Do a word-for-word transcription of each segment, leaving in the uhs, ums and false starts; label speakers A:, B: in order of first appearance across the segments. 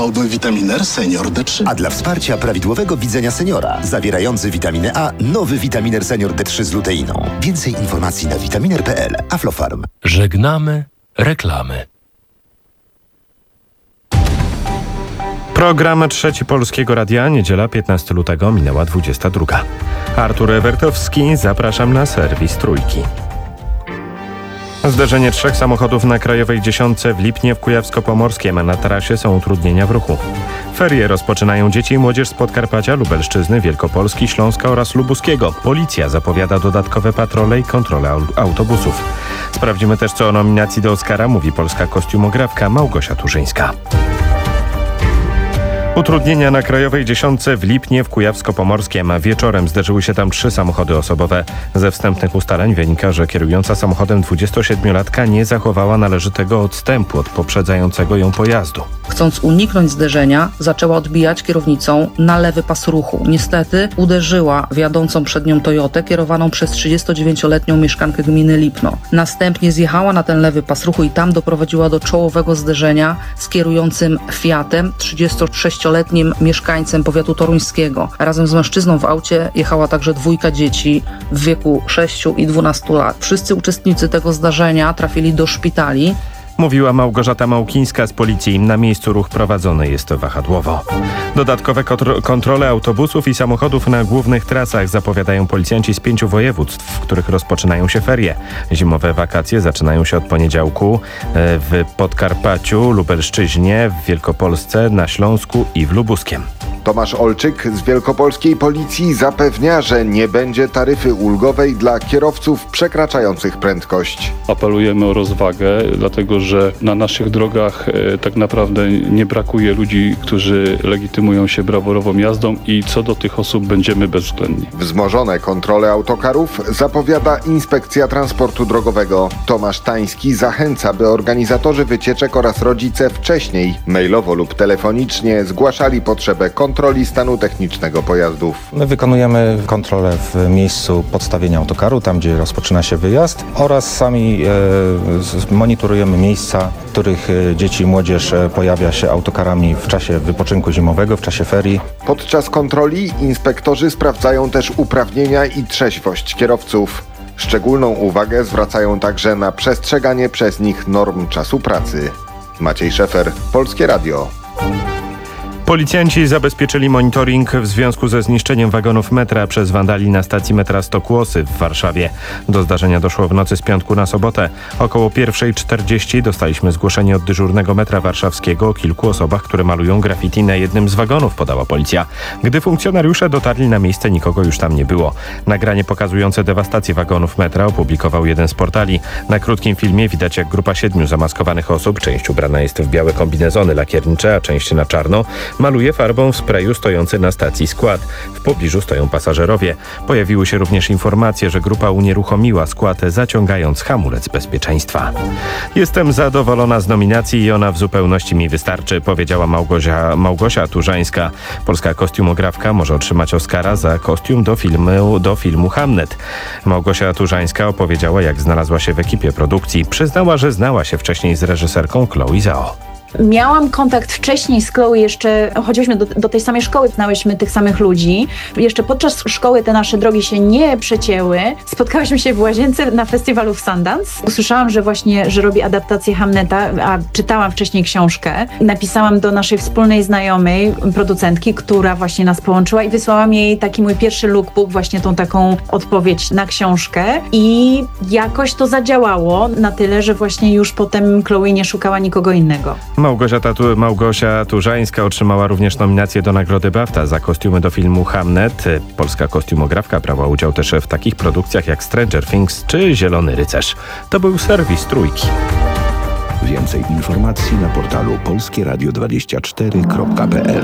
A: Oby Vitaminer Senior D trzy.
B: A dla wsparcia prawidłowego widzenia seniora, zawierający witaminę A, nowy Vitaminer Senior D trzy z luteiną. Więcej informacji na vitaminer kropka p l. Aflofarm.
C: Żegnamy reklamy.
D: Program Trzeci Polskiego Radia, niedziela piętnastego lutego, minęła dwudziesta druga. Artur Ewertowski, zapraszam na serwis Trójki. Zderzenie trzech samochodów na Krajowej Dziesiątce w Lipnie w Kujawsko-Pomorskiem, a na trasie są utrudnienia w ruchu. Ferie rozpoczynają dzieci i młodzież z Podkarpacia, Lubelszczyzny, Wielkopolski, Śląska oraz Lubuskiego. Policja zapowiada dodatkowe patrole i kontrolę autobusów. Sprawdzimy też, co o nominacji do Oscara mówi polska kostiumografka Małgosia Turzyńska. Utrudnienia na Krajowej Dziesiątce w Lipnie w Kujawsko-Pomorskiem. Wieczorem zderzyły się tam trzy samochody osobowe. Ze wstępnych ustaleń wynika, że kierująca samochodem dwudziestosiedmiolatka nie zachowała należytego odstępu od poprzedzającego ją pojazdu.
E: Chcąc uniknąć zderzenia, zaczęła odbijać kierownicą na lewy pas ruchu. Niestety uderzyła w jadącą przed nią Toyotę kierowaną przez trzydziestodziewięcioletnią mieszkankę gminy Lipno. Następnie zjechała na ten lewy pas ruchu i tam doprowadziła do czołowego zderzenia z kierującym Fiatem, trzydziestosześcioletnim mieszkańcem powiatu toruńskiego. Razem z mężczyzną w aucie jechała także dwójka dzieci w wieku sześciu i dwunastu lat. Wszyscy uczestnicy tego zdarzenia trafili do szpitali.
D: Mówiła Małgorzata Małkińska z Policji. Na miejscu ruch prowadzony jest wahadłowo. Dodatkowe kontro- kontrole autobusów i samochodów na głównych trasach zapowiadają policjanci z pięciu województw, w których rozpoczynają się ferie. Zimowe wakacje zaczynają się od poniedziałku w Podkarpaciu, Lubelszczyźnie, w Wielkopolsce, na Śląsku i w Lubuskiem.
F: Tomasz Olczyk z Wielkopolskiej Policji zapewnia, że nie będzie taryfy ulgowej dla kierowców przekraczających prędkość.
G: Apelujemy o rozwagę, dlatego że na naszych drogach e, tak naprawdę nie brakuje ludzi, którzy legitymują się brawurową jazdą i co do tych osób będziemy bezwzględni.
F: Wzmożone kontrole autokarów zapowiada Inspekcja Transportu Drogowego. Tomasz Tański zachęca, by organizatorzy wycieczek oraz rodzice wcześniej, mailowo lub telefonicznie zgłaszali potrzebę kontroli kontroli stanu technicznego pojazdów.
H: My wykonujemy kontrolę w miejscu podstawienia autokaru, tam gdzie rozpoczyna się wyjazd, oraz sami e, monitorujemy miejsca, w których dzieci i młodzież pojawia się autokarami w czasie wypoczynku zimowego, w czasie ferii.
F: Podczas kontroli inspektorzy sprawdzają też uprawnienia i trzeźwość kierowców. Szczególną uwagę zwracają także na przestrzeganie przez nich norm czasu pracy. Maciej Szefer, Polskie Radio.
D: Policjanci zabezpieczyli monitoring w związku ze zniszczeniem wagonów metra przez wandali na stacji metra Stokłosy w Warszawie. Do zdarzenia doszło w nocy z piątku na sobotę. Około pierwszej czterdzieści dostaliśmy zgłoszenie od dyżurnego metra warszawskiego o kilku osobach, które malują graffiti na jednym z wagonów, podała policja. Gdy funkcjonariusze dotarli na miejsce, nikogo już tam nie było. Nagranie pokazujące dewastację wagonów metra opublikował jeden z portali. Na krótkim filmie widać, jak grupa siedmiu zamaskowanych osób, część ubrana jest w białe kombinezony lakiernicze, a część na czarno, maluje farbą w sprayu stojący na stacji skład. W pobliżu stoją pasażerowie. Pojawiły się również informacje, że grupa unieruchomiła skład, zaciągając hamulec bezpieczeństwa. Jestem zadowolona z nominacji i ona w zupełności mi wystarczy, powiedziała Małgosia, Małgosia Turzyńska. Polska kostiumografka może otrzymać Oscara za kostium do filmu, do filmu Hamnet. Małgosia Turzyńska opowiedziała, jak znalazła się w ekipie produkcji. Przyznała, że znała się wcześniej z reżyserką Chloe Zhao.
I: Miałam kontakt wcześniej z Chloe, jeszcze chodziłyśmy do, do tej samej szkoły, znałyśmy tych samych ludzi. Jeszcze podczas szkoły te nasze drogi się nie przecięły. Spotkałyśmy się w Łazience na festiwalu w Sundance. Usłyszałam, że właśnie, że robi adaptację Hamneta, a czytałam wcześniej książkę. Napisałam do naszej wspólnej znajomej, producentki, która właśnie nas połączyła i wysłałam jej taki mój pierwszy lookbook, właśnie tą taką odpowiedź na książkę i jakoś to zadziałało na tyle, że właśnie już potem Chloe nie szukała nikogo innego.
D: Małgosia, Tatu, Małgosia Turzyńska otrzymała również nominację do Nagrody BAFTA za kostiumy do filmu Hamnet. Polska kostiumografka brała udział też w takich produkcjach jak Stranger Things czy Zielony Rycerz. To był serwis Trójki.
B: Więcej informacji na portalu polskie radio dwadzieścia cztery kropka p l.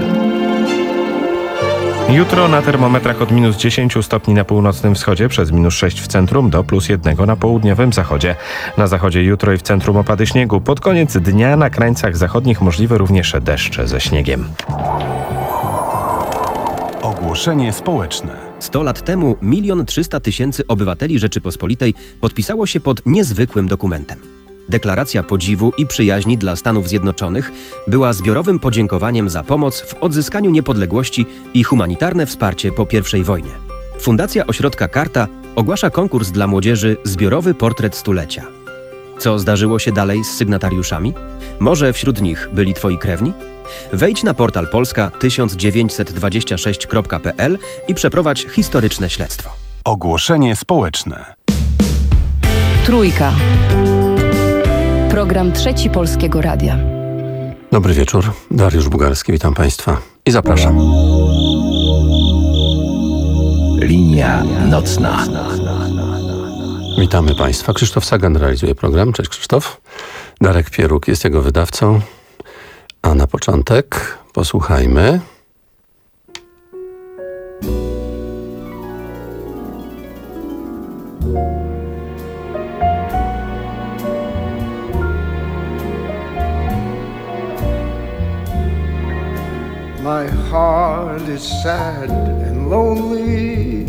D: Jutro na termometrach od minus dziesięć stopni na północnym wschodzie, przez minus sześć w centrum do plus jeden na południowym zachodzie. Na zachodzie jutro i w centrum opady śniegu. Pod koniec dnia na krańcach zachodnich możliwe również deszcze ze śniegiem.
J: Ogłoszenie społeczne.
K: sto lat temu milion trzysta tysięcy obywateli Rzeczypospolitej podpisało się pod niezwykłym dokumentem. Deklaracja podziwu i przyjaźni dla Stanów Zjednoczonych była zbiorowym podziękowaniem za pomoc w odzyskaniu niepodległości i humanitarne wsparcie po pierwszej wojnie. Fundacja Ośrodka Karta ogłasza konkurs dla młodzieży Zbiorowy Portret Stulecia. Co zdarzyło się dalej z sygnatariuszami? Może wśród nich byli twoi krewni? Wejdź na portal polska tysiąc dziewięćset dwadzieścia sześć kropka p l i przeprowadź historyczne śledztwo.
J: Ogłoszenie społeczne.
L: Trójka. Program Trzeci Polskiego Radia.
C: Dobry wieczór, Dariusz Bugarski, witam Państwa i zapraszam.
A: Linia nocna.
C: Witamy Państwa. Krzysztof Sagan realizuje program. Cześć Krzysztof. Darek Pieruk jest jego wydawcą. A na początek posłuchajmy.
M: My heart is sad and lonely.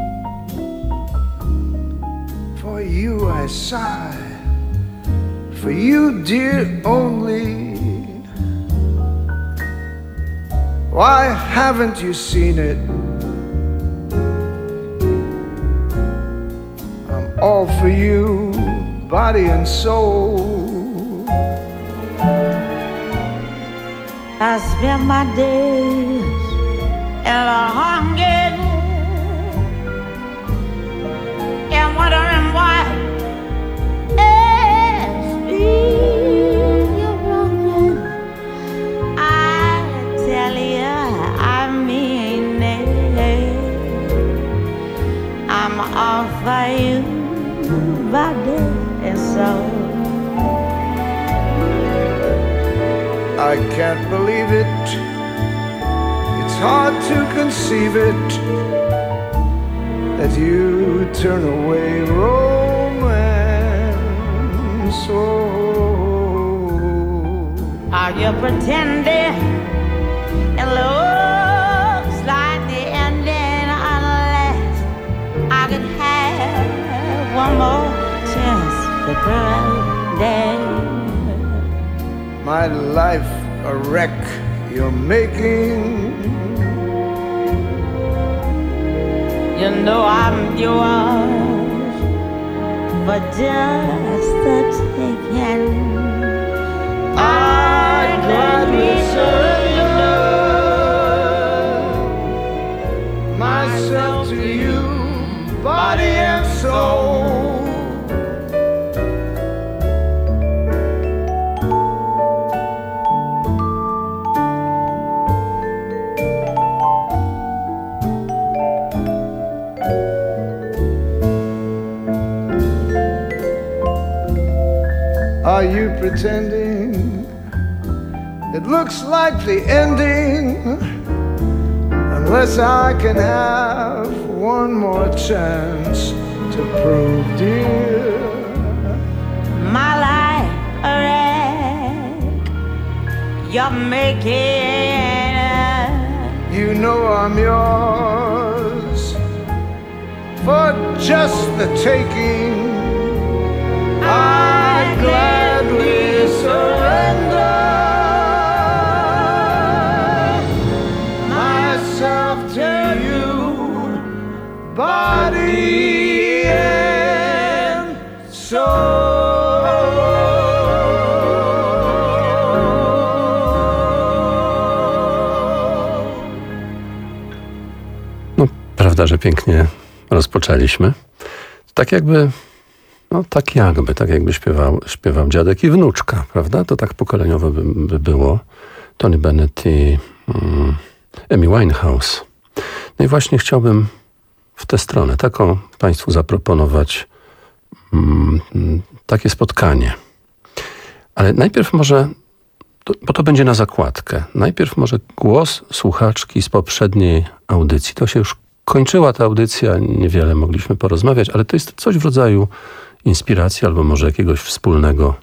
M: For you I sigh, for you dear only. Why haven't you seen it? I'm all for you, body and soul.
N: I spend my days in a hunger and wondering why it's me you're wronging. I tell you, I mean it. I'm all for you, body and soul.
M: I can't believe it. It's hard to conceive it that you turn away romance. Oh.
N: Are you pretending it looks like the ending unless I could have one more chance to pretend?
M: My life a wreck you're making.
N: You know I'm yours for just the taking.
M: I'd gladly surrender myself to you, body and soul. Are you pretending it looks like the ending unless I can have one more chance to prove, dear,
N: my life a wreck you're making?
M: You know I'm yours for just the taking. I'd gladly surrender myself to you, body and soul.
C: No, prawda, że pięknie rozpoczęliśmy. Tak jakby No tak jakby, tak jakby śpiewał, śpiewał dziadek i wnuczka, prawda? To tak pokoleniowo by, by było. Tony Bennett i um, Amy Winehouse. No i właśnie chciałbym w tę stronę taką Państwu zaproponować um, takie spotkanie. Ale najpierw może, to, bo to będzie na zakładkę, najpierw może głos słuchaczki z poprzedniej audycji. To się już kończyła ta audycja, niewiele mogliśmy porozmawiać, ale to jest coś w rodzaju inspiracji albo może jakiegoś wspólnego,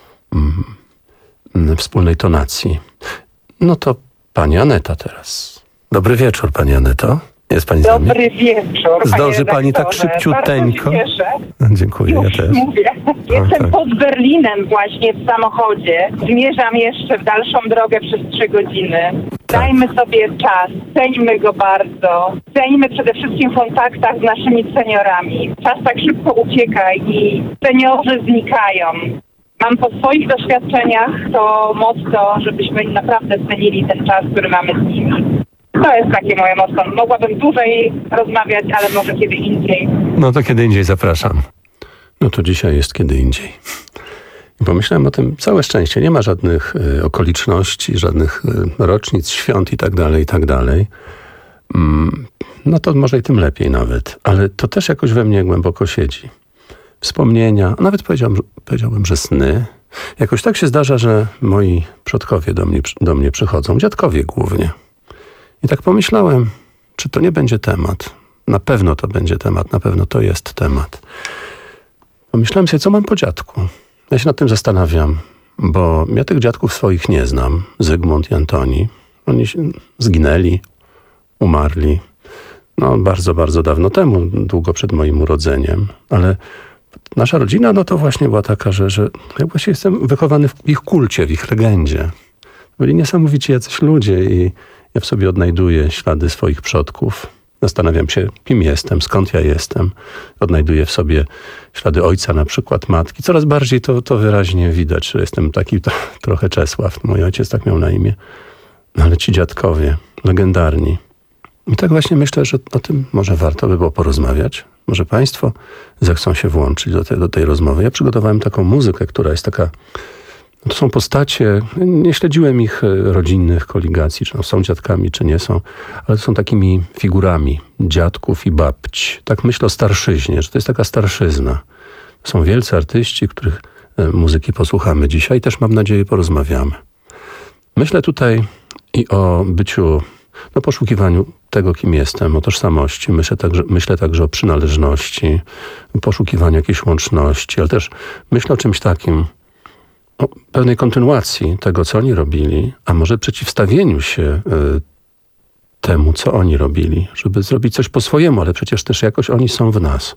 C: mm, wspólnej tonacji. No to pani Aneta teraz. Dobry wieczór, pani Aneto. Jest pani z nami?
O: Dobry wieczór.
C: Zdąży pani tak szybciuteńko?
O: Bardzo się cieszę.
C: Dziękuję,
O: Już
C: ja też.
O: mówię. Jestem
C: tak.
O: pod Berlinem właśnie w samochodzie. Zmierzam jeszcze w dalszą drogę przez trzy godziny.
C: Tak.
O: Dajmy sobie czas, ceńmy go bardzo. Ceńmy przede wszystkim w kontaktach z naszymi seniorami. Czas tak szybko ucieka i seniorzy znikają. Mam po swoich doświadczeniach to motto, żebyśmy naprawdę cenili ten czas, który mamy z nimi. To jest takie moje motto. Mogłabym dłużej rozmawiać, ale może kiedy indziej.
C: No to kiedy indziej zapraszam. No to dzisiaj jest kiedy indziej. I pomyślałem o tym, całe szczęście. Nie ma żadnych y, okoliczności, żadnych y, rocznic, świąt i tak dalej, i tak dalej. Mm, no to może i tym lepiej nawet. Ale to też jakoś we mnie głęboko siedzi. Wspomnienia, a nawet powiedziałbym, powiedziałbym, że sny. Jakoś tak się zdarza, że moi przodkowie do mnie, do mnie przychodzą, dziadkowie głównie. I tak pomyślałem, czy to nie będzie temat. Na pewno to będzie temat, na pewno to jest temat. Pomyślałem sobie, co mam po dziadku. Ja się nad tym zastanawiam, bo ja tych dziadków swoich nie znam. Zygmunt i Antoni. Oni się zginęli, umarli. No bardzo, bardzo dawno temu, długo przed moim urodzeniem. Ale nasza rodzina, no to właśnie była taka, że, że ja właśnie jestem wychowany w ich kulcie, w ich legendzie. Byli niesamowici jacyś ludzie i ja w sobie odnajduję ślady swoich przodków. Zastanawiam się, kim jestem, skąd ja jestem. Odnajduję w sobie ślady ojca, na przykład matki. Coraz bardziej to, to wyraźnie widać, że jestem taki to, trochę Czesław. Mój ojciec tak miał na imię. No ale ci dziadkowie, legendarni. I tak właśnie myślę, że o tym może warto by było porozmawiać. Może państwo zechcą się włączyć do, te, do tej rozmowy. Ja przygotowałem taką muzykę, która jest taka... To są postacie, nie śledziłem ich rodzinnych koligacji, czy no są dziadkami, czy nie są, ale są takimi figurami dziadków i babć. Tak myślę o starszyźnie, że to jest taka starszyzna. To są wielcy artyści, których muzyki posłuchamy dzisiaj i też mam nadzieję porozmawiamy. Myślę tutaj i o byciu, no poszukiwaniu tego, kim jestem, o tożsamości. Myślę także, myślę także o przynależności, poszukiwaniu jakiejś łączności, ale też myślę o czymś takim, o pewnej kontynuacji tego, co oni robili, a może przeciwstawieniu się y, temu, co oni robili, żeby zrobić coś po swojemu, ale przecież też jakoś oni są w nas.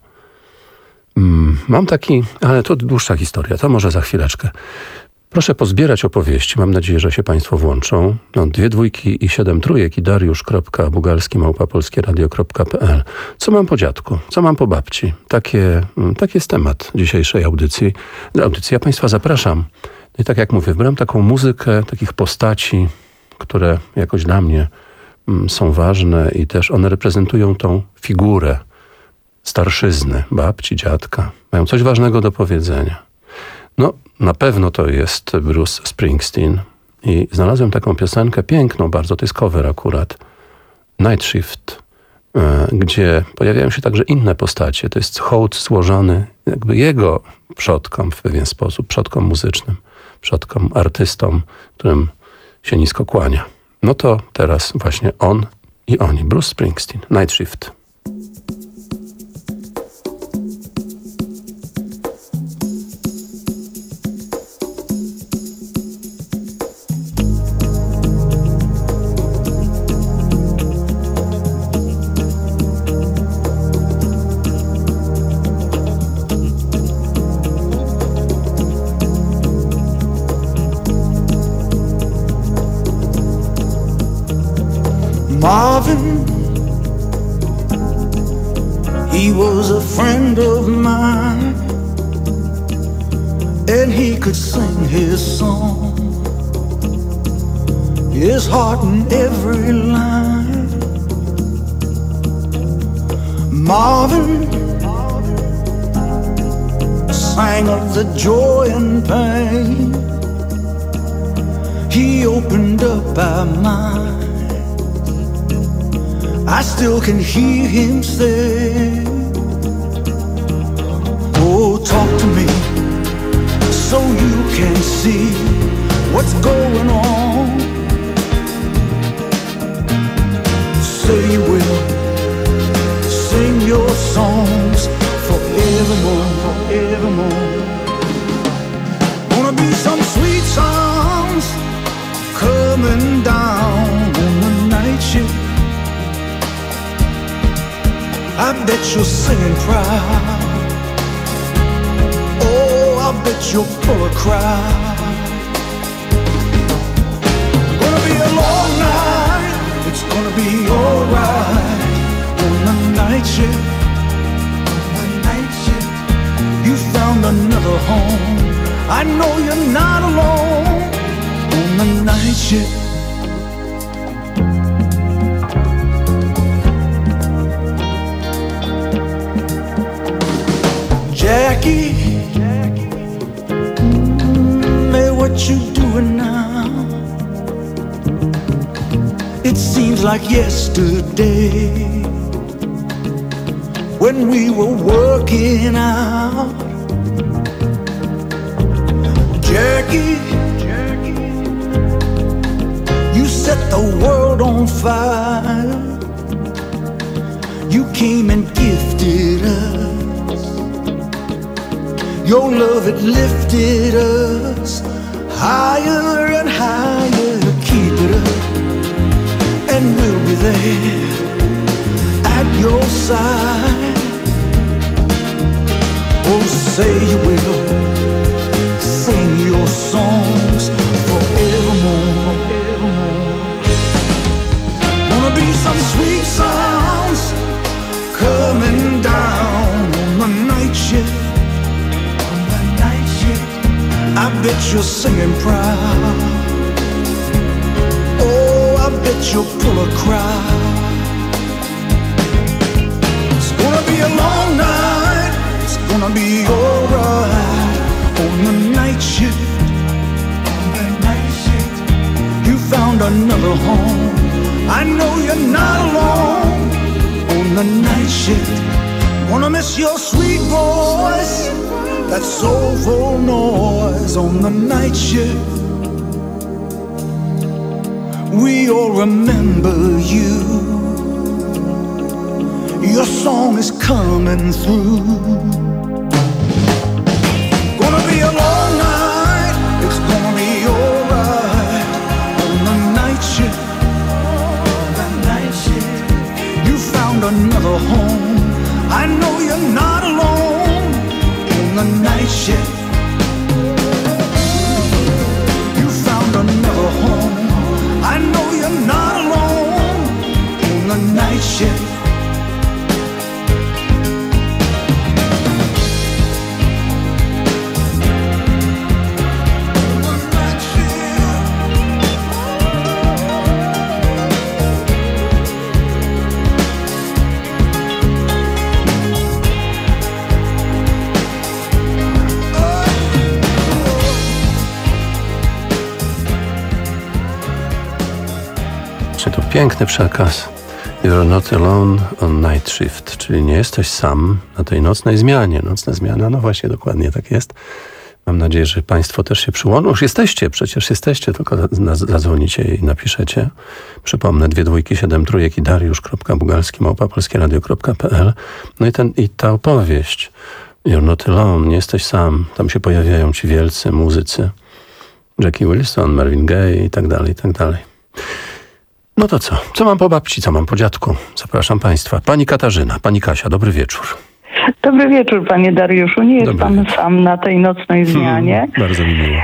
C: Mm, mam taki, ale to dłuższa historia, to może za chwileczkę. Proszę pozbierać opowieści, mam nadzieję, że się państwo włączą. No, dwie dwójki i siedem trójek i dariusz.bugalski małpa polskieradio kropka pe el. Co mam po dziadku? Co mam po babci? Takie, taki jest temat dzisiejszej audycji. audycji. Ja państwa zapraszam. I tak jak mówię, wybrałem taką muzykę, takich postaci, które jakoś dla mnie mm, są ważne i też one reprezentują tą figurę starszyzny, babci, dziadka. Mają coś ważnego do powiedzenia. No, na pewno to jest Bruce Springsteen. I znalazłem taką piosenkę piękną bardzo, to jest cover akurat, Night Shift, gdzie pojawiają się także inne postacie. To jest hołd złożony jakby jego przodkom w pewien sposób, przodkom muzycznym, przodkom artystom, którym się nisko kłania. No to teraz właśnie on i oni, Bruce Springsteen, Night Shift.
P: Marvin, he was a friend of mine, and he could sing his song, his heart in every line. Marvin sang of the joy and pain, he opened up our minds. I still can hear him say, oh, talk to me so you can see what's going on. Say you will sing your songs forevermore, forevermore. Gonna be some sweet songs coming down on the night shift. bet you're singing proud. Oh, I bet you're full of crowd. Gonna be a long night, it's gonna be alright. On the night shift, on the night shift, you found another home. I know you're not alone. On the night shift. Jackie, mm, hey, what you doing now? It seems like yesterday when we were working out. Jackie, you set the world on fire. You came and gifted us. Your love, it lifted us higher and higher. Keep it up, and we'll be there at your side. Oh, say you will sing your songs forevermore. Wanna be some sweet sounds coming down on the night shift. I bet you're singing proud. Oh, I bet you'll pull a crowd. It's gonna be a long night, it's gonna be alright. On the night shift, on the night shift, you found another home. I know you're not alone. On the night shift, wanna miss your sweet voice, that soulful noise on the night shift. We all remember you. Your song is coming through. Gonna be a long night, it's gonna be alright. On the night shift, on the night shift, you found another home. I know you're not alone. On the night shift, you found another home. I know you're not alone. On the night shift.
C: Piękny przekaz. You're not alone on night shift, czyli nie jesteś sam na tej nocnej zmianie. Nocna zmiana, no właśnie, dokładnie tak jest. Mam nadzieję, że Państwo też się przyłączą. Już jesteście, przecież jesteście, tylko zadzwonicie i napiszecie. Przypomnę, dwie dwójki, siedem trójek i dariusz.bugalski małpa polskieradio kropka pe el. No i, ten, i ta opowieść. You're not alone, nie jesteś sam. Tam się pojawiają ci wielcy muzycy. Jackie Wilson, Marvin Gaye i tak dalej, i tak dalej. No to co? Co mam po babci, co mam po dziadku? Zapraszam Państwa. Pani Katarzyna, Pani Kasia, dobry wieczór.
Q: Dobry wieczór, Panie Dariuszu. Nie jest dobry Pan wieczór. Sam na tej nocnej zmianie.
C: Hmm, bardzo mi miło.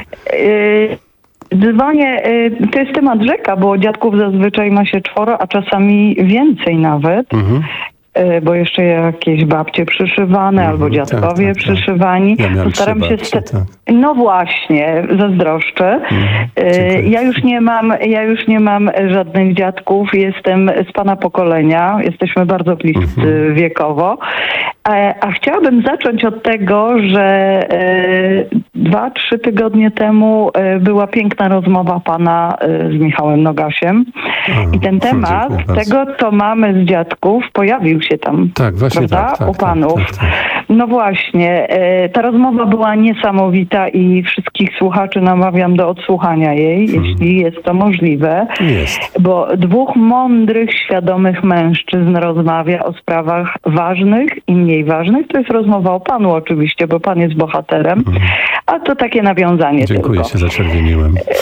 Q: Yy, dzwonię, yy, to jest temat rzeka, bo dziadków zazwyczaj ma się czworo, a czasami więcej nawet. Mhm. Bo jeszcze jakieś babcie przyszywane, mm, albo dziadkowie tak, tak, przyszywani. Ja Staram się babcie, st- tak. No właśnie, zazdroszczę. Mm, ja już nie mam, ja już nie mam żadnych dziadków. Jestem z pana pokolenia. Jesteśmy bardzo bliscy mm-hmm. wiekowo. A, a chciałabym zacząć od tego, że e, dwa, trzy tygodnie temu e, była piękna rozmowa pana e, z Michałem Nogasiem. A, I ten temat tego, co mamy z dziadków, pojawił się tam,
C: tak, właśnie
Q: prawda,
C: tak, tak,
Q: u panów.
C: Tak, tak, tak.
Q: No właśnie, e, ta rozmowa była niesamowita i wszystkich słuchaczy namawiam do odsłuchania jej, hmm. jeśli jest to możliwe.
C: Jest.
Q: Bo dwóch mądrych, świadomych mężczyzn rozmawia o sprawach ważnych i mniej ważnych. To jest rozmowa o panu oczywiście, bo pan jest bohaterem. Hmm. A to takie nawiązanie
C: Dziękuję
Q: tylko.
C: się, zaczerwieniłem.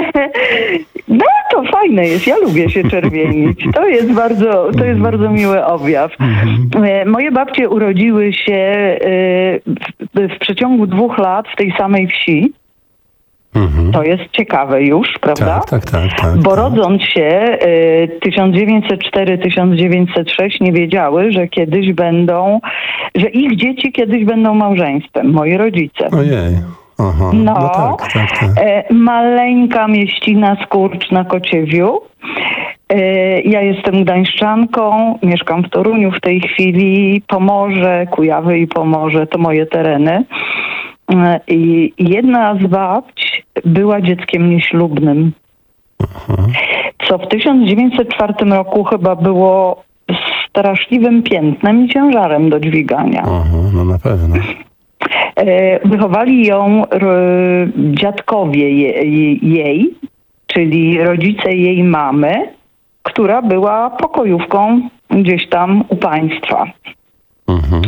Q: No to fajne jest, ja lubię się czerwienić. To jest bardzo, to jest bardzo miły objaw. E, Moje babcie urodziły się e, w, w przeciągu dwóch lat w tej samej wsi.
C: Mhm.
Q: To jest ciekawe już, prawda?
C: Tak, tak, tak. tak
Q: Bo
C: tak.
Q: rodząc się y, tysiąc dziewięćset cztery do tysiąc dziewięćset sześć nie wiedziały, że kiedyś będą, że ich dzieci kiedyś będą małżeństwem, moi rodzice.
C: Ojej. Aha.
Q: No,
C: no tak, tak, tak.
Q: E, maleńka mieścina Skurcz na Kociewiu. E, ja jestem gdańszczanką, mieszkam w Toruniu w tej chwili, Pomorze, Kujawy i Pomorze to moje tereny. E, I jedna z babć była dzieckiem nieślubnym,
C: Aha.
Q: co w tysiąc dziewięćset czwartym roku chyba było straszliwym piętnem i ciężarem do dźwigania.
C: Aha, no na pewno.
Q: Wychowali ją r- dziadkowie je, jej, czyli rodzice jej mamy, która była pokojówką gdzieś tam u państwa.
C: Mhm.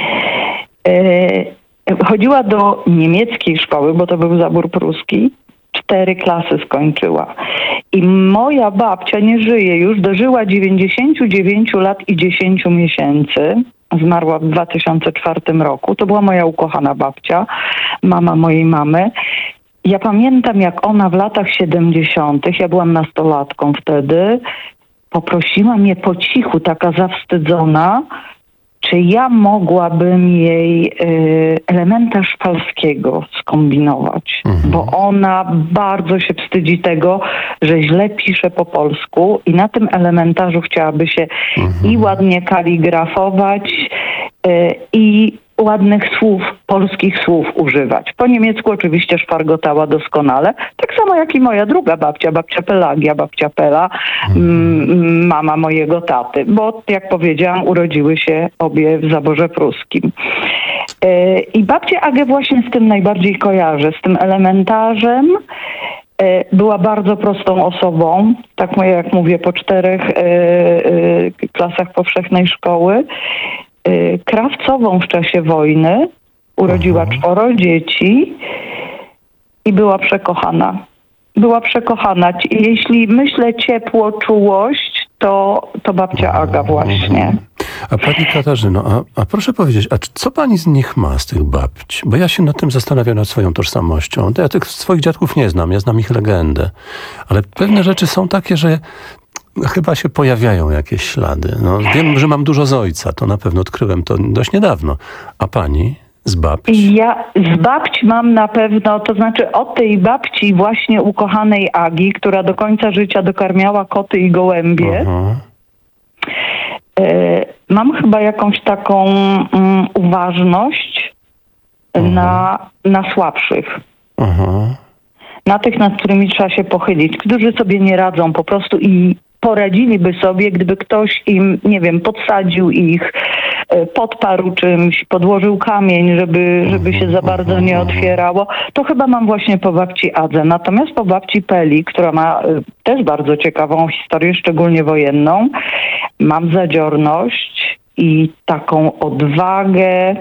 Q: E, chodziła do niemieckiej szkoły, bo to był zabór pruski. Cztery klasy skończyła. I moja babcia nie żyje już, dożyła dziewięćdziesięciu dziewięciu lat i dziesięciu miesięcy. Zmarła w dwa tysiące czwartym roku. To była moja ukochana babcia, mama mojej mamy. Ja pamiętam, jak ona w latach siedemdziesiątych, ja byłam nastolatką wtedy, poprosiła mnie po cichu, taka zawstydzona, czy ja mogłabym jej y, elementa szwalskiego skombinować. Mhm. Bo ona bardzo się wstydzi tego, że źle pisze po polsku i na tym elementarzu chciałaby się mhm. i ładnie kaligrafować y, i ładnych słów, polskich słów używać. Po niemiecku oczywiście szpargotała doskonale, tak samo jak i moja druga babcia, babcia Pelagia, babcia Pela, mm, mama mojego taty, bo jak powiedziałam, urodziły się obie w zaborze pruskim. Yy, I babcię Agę właśnie z tym najbardziej kojarzę, z tym elementarzem. Yy, była bardzo prostą osobą, tak jak mówię, po czterech yy, yy, klasach powszechnej szkoły. Krawcową w czasie wojny, urodziła Aha. czworo dzieci i była przekochana. Była przekochana. Jeśli myślę ciepło, czułość, to, to babcia Aga właśnie.
C: A pani Katarzyno, a, a proszę powiedzieć, a co pani z nich ma, z tych babci? Bo ja się nad tym zastanawiam, nad swoją tożsamością. Ja tych swoich dziadków nie znam, ja znam ich legendę. Ale pewne rzeczy są takie, że chyba się pojawiają jakieś ślady. No, wiem, że mam dużo z ojca, to na pewno odkryłem to dość niedawno. A pani z babci?
Q: Ja z babci mam na pewno, to znaczy od tej babci właśnie ukochanej Agi, która do końca życia dokarmiała koty i gołębie, Aha. y, mam chyba jakąś taką um, uważność Aha. na, na słabszych. Aha. Na tych, nad którymi trzeba się pochylić, którzy sobie nie radzą po prostu i poradziliby sobie, gdyby ktoś im, nie wiem, podsadził ich, podparł czymś, podłożył kamień, żeby, żeby się za bardzo nie otwierało. To chyba mam właśnie po babci Adze. Natomiast po babci Peli, która ma też bardzo ciekawą historię, szczególnie wojenną, mam zadziorność i taką odwagę,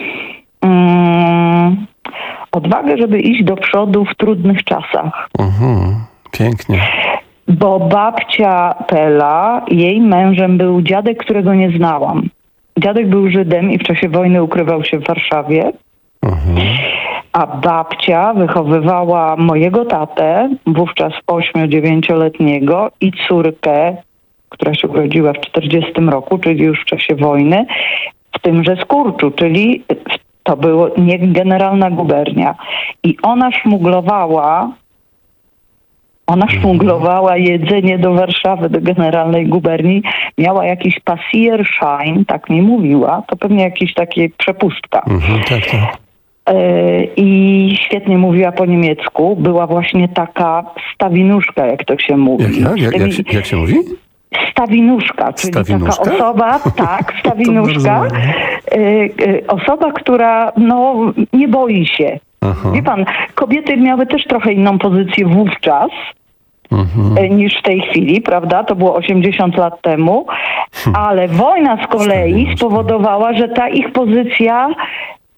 Q: um, odwagę, żeby iść do przodu w trudnych czasach.
C: Mhm, pięknie.
Q: Bo babcia Pela, jej mężem był dziadek, którego nie znałam. Dziadek był Żydem i w czasie wojny ukrywał się w Warszawie. Mhm. A babcia wychowywała mojego tatę, wówczas ośmiu-dziewięcioletniego, i córkę, która się urodziła w czterdziestym roku, czyli już w czasie wojny, w tymże Skurczu, czyli to było nie generalna gubernia. I ona szmuglowała Ona szmuglowała jedzenie do Warszawy, do generalnej guberni. Miała jakiś passierschein, tak mi mówiła. To pewnie jakiś taki przepustka.
C: Mhm, tak, tak.
Q: Yy, I świetnie mówiła po niemiecku. Była właśnie taka stawinuszka, jak to się mówi.
C: Jak, jak, jak, jak, się, jak się mówi?
Q: Stawinuszka, czyli
C: Stawinuszka?
Q: taka osoba, tak, stawinuszka. Yy, yy, osoba, która no, nie boi się. Aha. Wie pan, kobiety miały też trochę inną pozycję wówczas mhm. niż w tej chwili, prawda? To było osiemdziesiąt lat temu, ale wojna z kolei spowodowała, że ta ich pozycja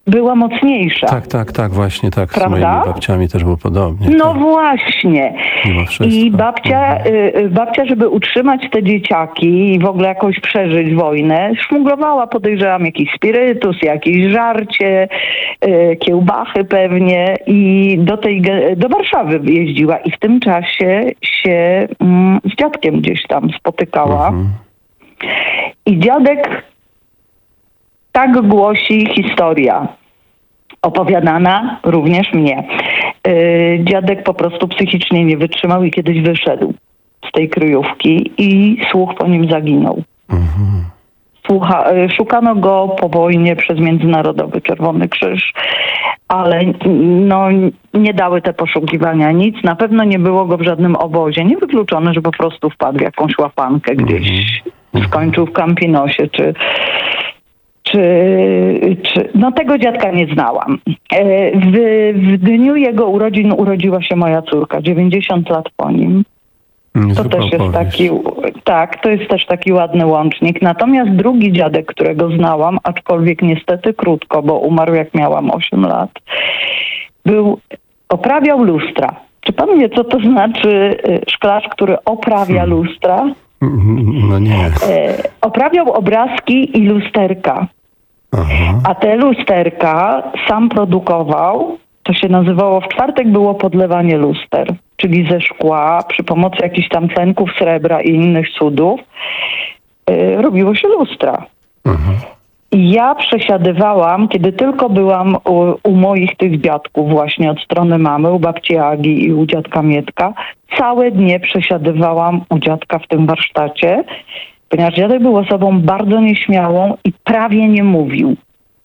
Q: była mocniejsza.
C: Tak, tak, tak, właśnie tak.
Q: Prawda?
C: Z moimi babciami też było podobnie.
Q: No
C: tak.
Q: właśnie.
C: Mimo wszystko.
Q: I babcia, y, babcia, żeby utrzymać te dzieciaki i w ogóle jakoś przeżyć wojnę, szmuglowała, podejrzewam, jakiś spirytus, jakieś żarcie, y, kiełbachy pewnie i do tej, ge- do Warszawy jeździła i w tym czasie się mm, z dziadkiem gdzieś tam spotykała.
C: Mhm.
Q: I dziadek, tak głosi historia, opowiadana również mnie. Yy, dziadek po prostu psychicznie nie wytrzymał i kiedyś wyszedł z tej kryjówki i słuch po nim zaginął.
C: Mhm.
Q: Słucha, yy, szukano go po wojnie przez Międzynarodowy Czerwony Krzyż, ale no, nie dały te poszukiwania nic. Na pewno nie było go w żadnym obozie. Niewykluczone, że po prostu wpadł w jakąś łapankę gdzieś.
C: Mhm.
Q: Skończył w Campinosie, czy... Czy, czy, no tego dziadka nie znałam. W, w dniu jego urodzin urodziła się moja córka, dziewięćdziesiąt lat po nim. To też jest taki, tak, to jest też taki ładny łącznik. Natomiast drugi dziadek, którego znałam, aczkolwiek niestety krótko, bo umarł jak miałam osiem lat, był, oprawiał lustra. Czy pan wie, co to znaczy szklarz, który oprawia lustra?
C: No nie.
Q: E, oprawiał obrazki i lusterka.
C: Aha.
Q: A te lusterka sam produkował. To się nazywało, w czwartek było podlewanie luster, czyli ze szkła przy pomocy jakichś tam tlenków srebra i innych cudów e, robiło się lustra.
C: Aha.
Q: I ja przesiadywałam, kiedy tylko byłam u, u moich tych dziadków właśnie od strony mamy, u babci Agi i u dziadka Mietka, całe dnie przesiadywałam u dziadka w tym warsztacie, ponieważ dziadek był osobą bardzo nieśmiałą i prawie nie mówił.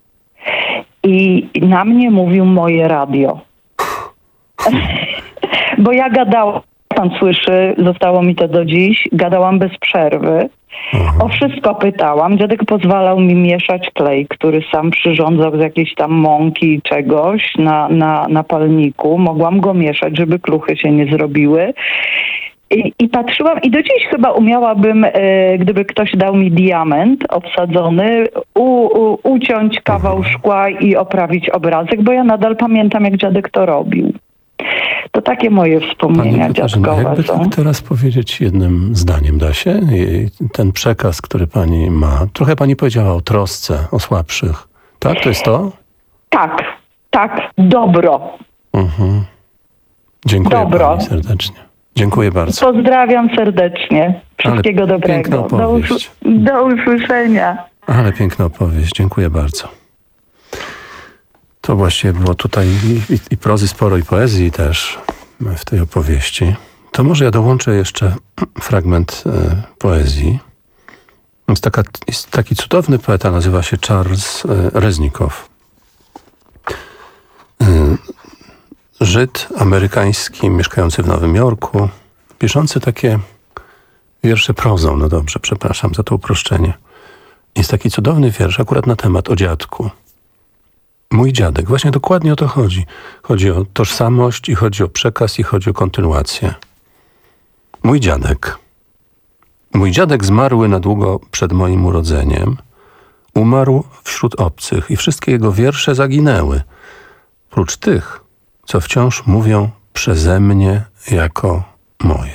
Q: I na mnie mówił moje radio. Bo ja gadałam, pan słyszy, zostało mi to do dziś, gadałam bez przerwy. O wszystko pytałam. Dziadek pozwalał mi mieszać klej, który sam przyrządzał z jakiejś tam mąki i czegoś na, na, na palniku. Mogłam go mieszać, żeby kluchy się nie zrobiły. I, i patrzyłam, i do dziś chyba umiałabym, e, gdyby ktoś dał mi diament obsadzony, u, u, uciąć kawał szkła i oprawić obrazek, bo ja nadal pamiętam, jak dziadek to robił. To takie moje wspomnienia dziadkowe
C: jakby
Q: są.
C: tak teraz powiedzieć jednym zdaniem, da się? I ten przekaz, który pani ma, trochę pani powiedziała o trosce, o słabszych. Tak, to jest to?
Q: Tak, tak, dobro.
C: Mhm. Dziękuję
Q: Dobro.
C: pani serdecznie. Dziękuję bardzo.
Q: Pozdrawiam serdecznie. Wszystkiego
C: Ale
Q: dobrego.
C: piękna
Q: Do,
C: opowieść.
Q: usły- do usłyszenia.
C: Ale piękna opowieść. Dziękuję bardzo. To właściwie było tutaj i, i, i prozy sporo, i poezji też w tej opowieści. To może ja dołączę jeszcze fragment e, poezji. Jest, taka, jest taki cudowny poeta, nazywa się Charles e, Reznikow. E, Żyd amerykański, mieszkający w Nowym Jorku, piszący takie wiersze prozą. No dobrze, przepraszam za to uproszczenie. Jest taki cudowny wiersz akurat na temat o dziadku. Mój dziadek, właśnie dokładnie o to chodzi. Chodzi o tożsamość i chodzi o przekaz i chodzi o kontynuację. Mój dziadek. Mój dziadek zmarły na długo przed moim urodzeniem. Umarł wśród obcych i wszystkie jego wiersze zaginęły. Prócz tych, co wciąż mówią przeze mnie jako moje.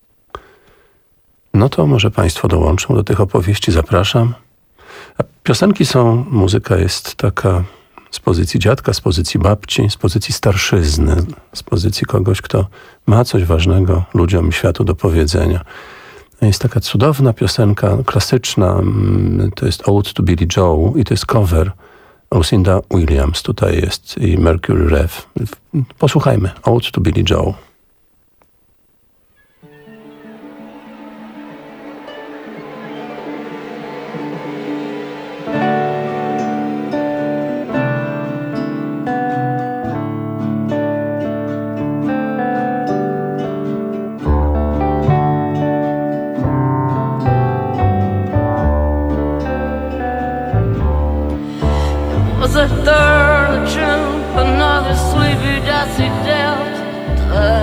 C: No to może państwo dołączą do tych opowieści, zapraszam. A piosenki są, muzyka jest taka z pozycji dziadka, z pozycji babci, z pozycji starszyzny, z pozycji kogoś, kto ma coś ważnego ludziom i światu do powiedzenia. Jest taka cudowna piosenka, klasyczna, to jest Ode to Billie Joe i to jest cover Lucinda Williams. Tutaj jest i Mercury Rev. Posłuchajmy. Ode to Billie Joe.
N: Was a third troop, another sleepy, dusty delta.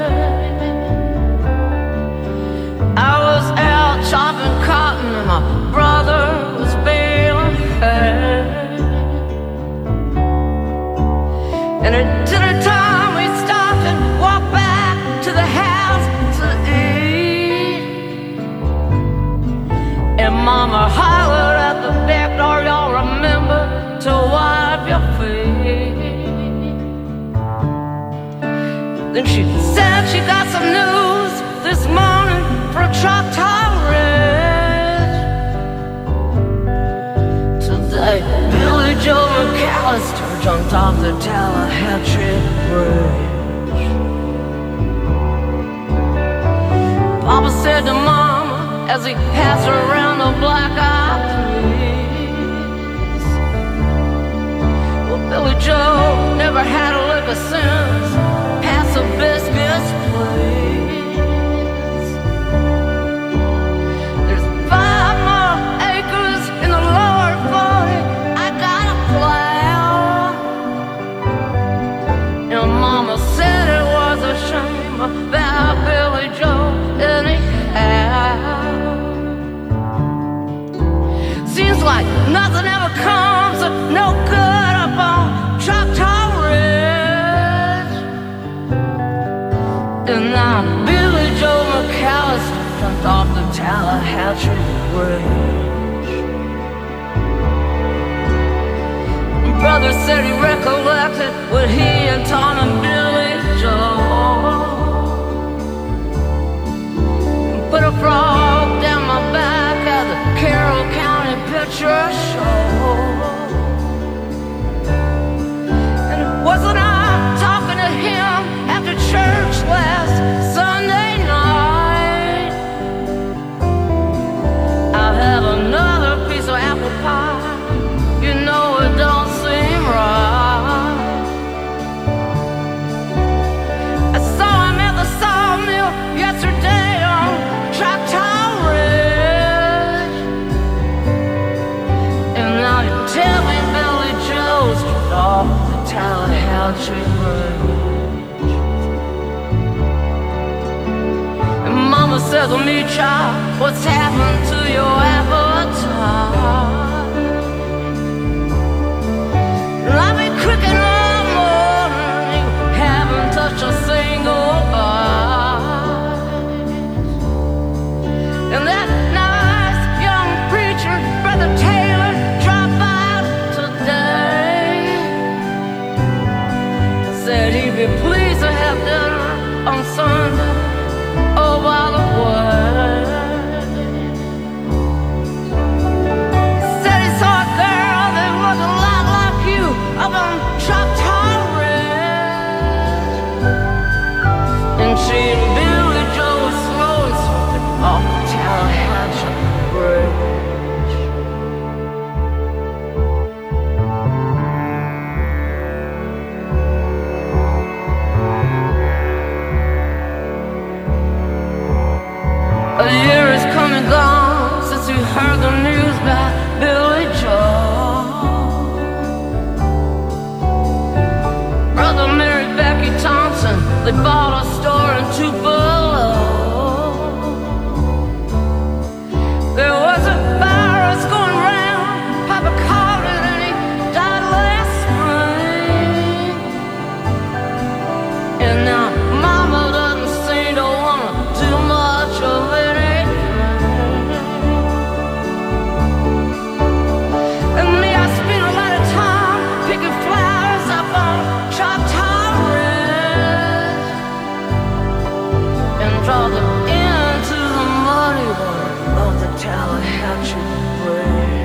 N: I was out chopping cotton and my brother was baling hay. And Mama hollered at the back door, y'all remember to wipe your feet. Then she said she got some news this morning for Choctaw Ridge. Today, Billy Joe McAllister jumped off the Tallahatchie Bridge. Papa said to Mama as he passed around the black-eyed peas, well, Billy Joe never had a lick of sense. Pass the biscuits, please. There's five more acres in the lower forty I gotta plow. And Mama said it was a shame about Billy Joe anyhow. Seems like nothing ever comes of no good up on Choctaw Ridge. And now Billy Joe McAllister jumped off the Tallahatchie Bridge. Brother said he recollected when he and Tom and Billy Joe put a frog down my back at the Carroll County Picture Show. And wasn't I talking to him after church last Sunday night? I'll have another piece of apple pie. You know it don't seem right. I saw him at the sawmill yesterday on Choctaw Ridge. And now you tell me Billy Joe's dropped off the Tallahatchie Bridge. And Mama said to me, child, what's happened to your appetite? And I've been cooking all morning, you haven't touched a single bite. And that nice young preacher, Brother Taylor, dropped by today. Said he'd be pleased to have dinner on Sunday. Oh, by the way, said he saw a girl that looked a lot like you up on Choctaw Ridge. And she and Billy Joe was slowly sweeping off the Tallahatchie Bridge. A year is come and gone since we heard the news about Billy Joe. Brother married Becky Thompson. They bought a store in Tupelo. There was a virus going round. Papa caught it and he died last spring. And now Mama doesn't seem to want to do much of it. And me, I spend a lot of time picking flowers up on Choctaw Ridge and draw them into the muddy water of the Tallahatchie Bridge.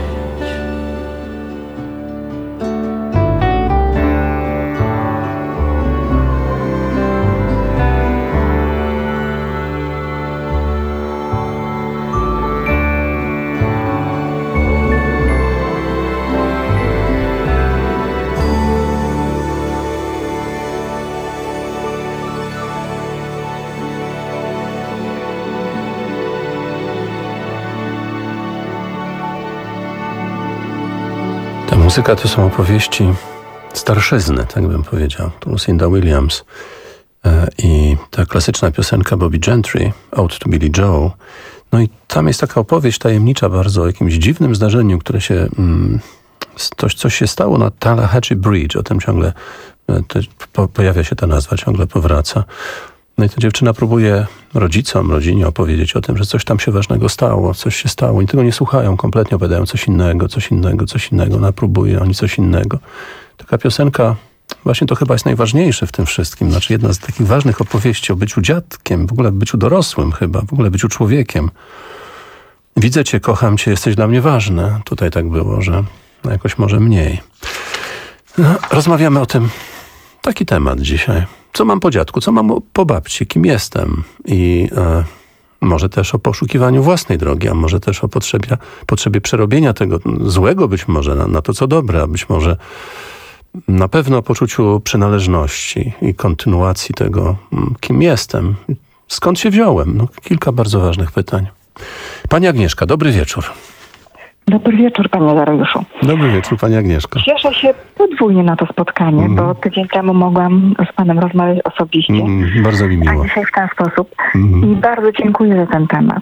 C: Ta muzyka to są opowieści starszyzny, tak bym powiedział. To Lucinda Williams e, i ta klasyczna piosenka Bobby Gentry, Ode to Billy Joe. No i tam jest taka opowieść tajemnicza bardzo o jakimś dziwnym zdarzeniu, które się, mm, coś, coś się stało na Tallahatchie Bridge. O tym ciągle e, te, po, pojawia się ta nazwa, ciągle powraca. No i ta dziewczyna próbuje rodzicom, rodzinie opowiedzieć o tym, że coś tam się ważnego stało, coś się stało. Oni tego nie słuchają, kompletnie opowiadają coś innego, coś innego, coś innego. Ona próbuje, oni coś innego. Taka piosenka, właśnie to chyba jest najważniejsze w tym wszystkim. Znaczy jedna z takich ważnych opowieści o byciu dziadkiem, w ogóle byciu dorosłym chyba, w ogóle byciu człowiekiem. Widzę cię, kocham cię, jesteś dla mnie ważny. Tutaj tak było, że jakoś może mniej. No, rozmawiamy o tym. Taki temat dzisiaj. Co mam po dziadku, co mam po babci, kim jestem i e, może też o poszukiwaniu własnej drogi, a może też o potrzebie, potrzebie przerobienia tego złego być może na, na to, co dobre, a być może na pewno o poczuciu przynależności i kontynuacji tego, kim jestem, skąd się wziąłem. No, kilka bardzo ważnych pytań. Pani Agnieszka, dobry wieczór.
R: Dobry wieczór, panie Dariuszu.
C: Dobry wieczór, pani Agnieszka.
R: Cieszę się podwójnie na to spotkanie, mm. bo tydzień temu mogłam z panem rozmawiać osobiście.
C: Mm, bardzo mi miło.
R: A dzisiaj w ten sposób.
C: Mm.
R: I bardzo dziękuję za ten temat.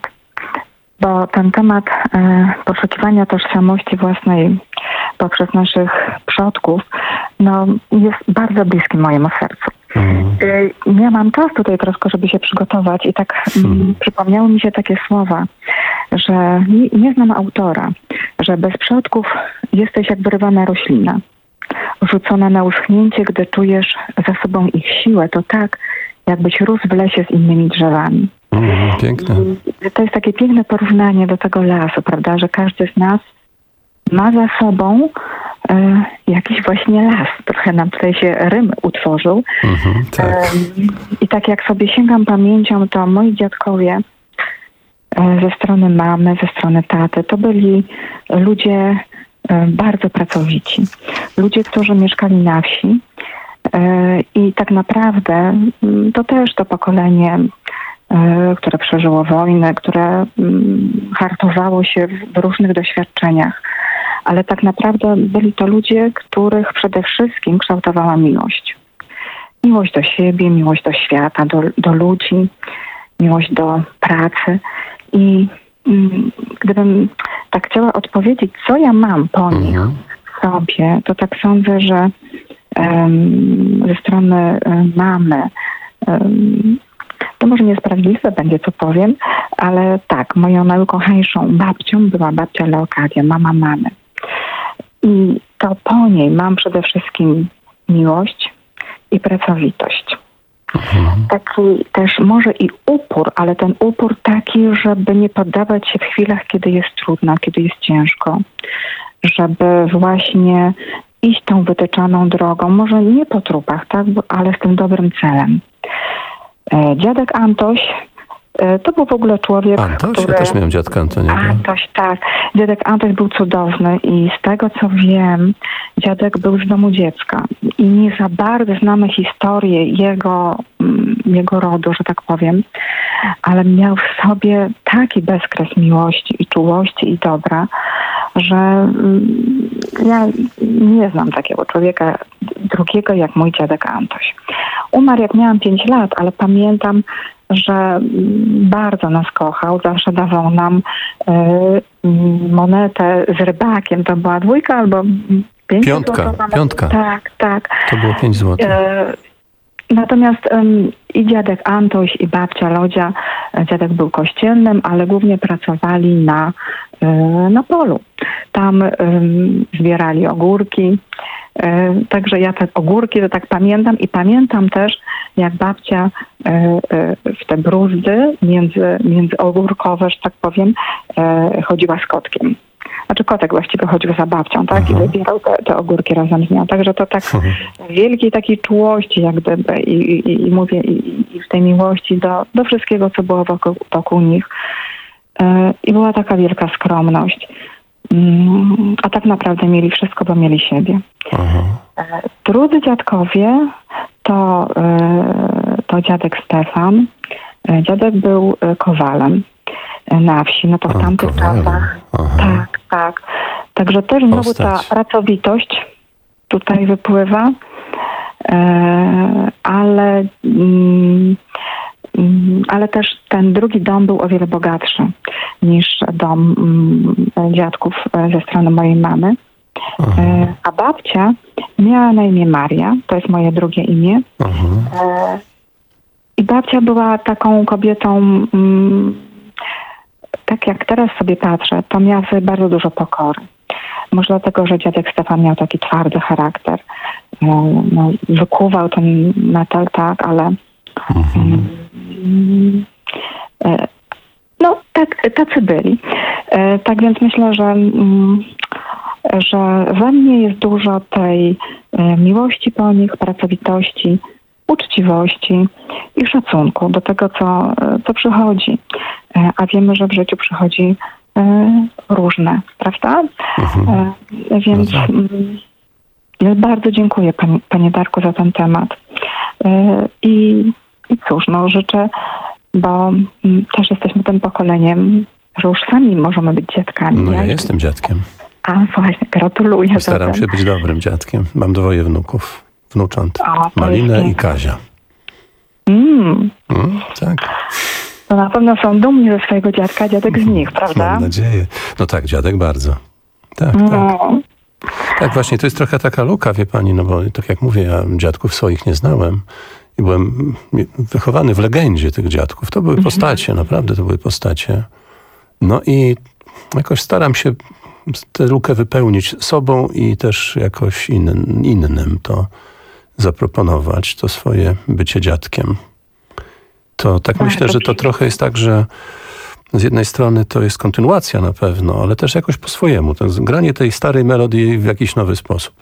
R: Bo ten temat e, poszukiwania tożsamości własnej poprzez naszych przodków, no, jest bardzo bliski mojemu sercu. Mm. E, ja mam czas tutaj troszkę, żeby się przygotować i tak mm. m, przypomniały mi się takie słowa, że nie, nie znam autora, że bez przodków jesteś jak wyrywana roślina, rzucona na uschnięcie, gdy czujesz za sobą ich siłę, to tak, jakbyś rósł w lesie z innymi drzewami.
C: Mm, piękne.
R: I to jest takie piękne porównanie do tego lasu, prawda, że każdy z nas ma za sobą e, jakiś właśnie las. Trochę nam tutaj się rym utworzył.
C: Mm-hmm, tak.
R: E, I tak jak sobie sięgam pamięcią, to moi dziadkowie e, ze strony mamy, ze strony taty, to byli ludzie e, bardzo pracowici. Ludzie, którzy mieszkali na wsi. E, I tak naprawdę to też to pokolenie, które przeżyło wojnę, które hartowało się w różnych doświadczeniach. Ale tak naprawdę byli to ludzie, których przede wszystkim kształtowała miłość. Miłość do siebie, miłość do świata, do, do ludzi, miłość do pracy. I mm, gdybym tak chciała odpowiedzieć, co ja mam po
C: mhm.
R: nich w sobie, to tak sądzę, że um, ze strony um, mamy um, to może niesprawiedliwe będzie, co powiem, ale tak, moją najukochańszą babcią była babcia Leokadia, mama mamy. I to po niej mam przede wszystkim miłość i pracowitość. Mhm. Taki też może i upór, ale ten upór taki, żeby nie poddawać się w chwilach, kiedy jest trudno, kiedy jest ciężko. Żeby właśnie iść tą wytyczoną drogą, może nie po trupach, tak, ale z tym dobrym celem. Dziadek Antoś to był w ogóle człowiek,
C: Antoś?
R: który...
C: Ja też miałem dziadka Antoniego.
R: Antoś, tak. Dziadek Antoś był cudowny i z tego, co wiem, dziadek był z domu dziecka. I nie za bardzo znamy historię jego, jego rodu, że tak powiem, ale miał w sobie taki bezkres miłości i czułości i dobra, że ja nie znam takiego człowieka drugiego jak mój dziadek Antoś. Umarł jak miałam pięć lat, ale pamiętam, że bardzo nas kochał. Zawsze dawał nam y, monetę z rybakiem. To była dwójka albo pięć
C: Piątka,
R: złotych.
C: piątka.
R: Tak, tak.
C: To było pięć złotych.
R: Y, natomiast y, i dziadek Antoś, i babcia Lodzia, dziadek był kościelnym, ale głównie pracowali na, y, na polu. Tam y, zbierali ogórki. Także ja te ogórki to tak pamiętam i pamiętam też, jak babcia w te bruzdy między, między ogórkowe, że tak powiem, chodziła z kotkiem. Znaczy kotek właściwie chodził za babcią, tak? Aha. I wybierał te, te ogórki razem z nią. Także to tak w wielkiej takiej czułości jak gdyby i, i, i mówię i, i w tej miłości do, do wszystkiego, co było wokół, wokół nich. I była taka wielka skromność. A tak naprawdę mieli wszystko, bo mieli siebie. Aha. Drudzy dziadkowie to, to dziadek Stefan. Dziadek był kowalem na wsi, no to w tamtych czasach. Tak, tak. Także też znowu ta pracowitość tutaj wypływa, ale, ale też ten drugi dom był o wiele bogatszy niż dom dziadków ze strony mojej mamy. Aha. A babcia miała na imię Maria, to jest moje drugie imię. I babcia była taką kobietą, mm, tak jak teraz sobie patrzę, to miała sobie bardzo dużo pokory. Może dlatego, że dziadek Stefan miał taki twardy charakter. No, no, wykuwał ten metal, tak, ale mhm. mm, e, no, tak, tacy byli. E, tak więc myślę, że, mm, że we mnie jest dużo tej e, miłości po nich, pracowitości, uczciwości i szacunku do tego, co, co przychodzi. E, a wiemy, że w życiu przychodzi e, różne, prawda? Mhm. E, więc no tak. mm, ja bardzo dziękuję pani, panie Darku za ten temat. E, i, I cóż, no życzę, bo m, też jesteśmy tym pokoleniem, że już sami możemy być dziadkami.
C: No ja,
R: ja
C: jestem dziadkiem.
R: A właśnie, gratuluję.
C: Staram się być dobrym dziadkiem. Mam dwoje wnuków, wnucząt. O, Malinę i Kazia.
R: Mm.
C: Mm, tak.
R: To na pewno są dumni ze swojego dziadka, dziadek z nich, prawda?
C: Mam nadzieję. No tak, dziadek bardzo. Tak,
R: no.
C: tak. Tak, właśnie, to jest trochę taka luka, wie pani, no bo tak jak mówię, ja dziadków swoich nie znałem i byłem wychowany w legendzie tych dziadków. To były postacie, naprawdę to były postacie. No i jakoś staram się tę lukę wypełnić sobą i też jakoś in, innym to zaproponować, to swoje bycie dziadkiem. To tak Bardzo myślę, że to trochę jest tak, że z jednej strony to jest kontynuacja na pewno, ale też jakoś po swojemu. To granie tej starej melodii w jakiś nowy sposób.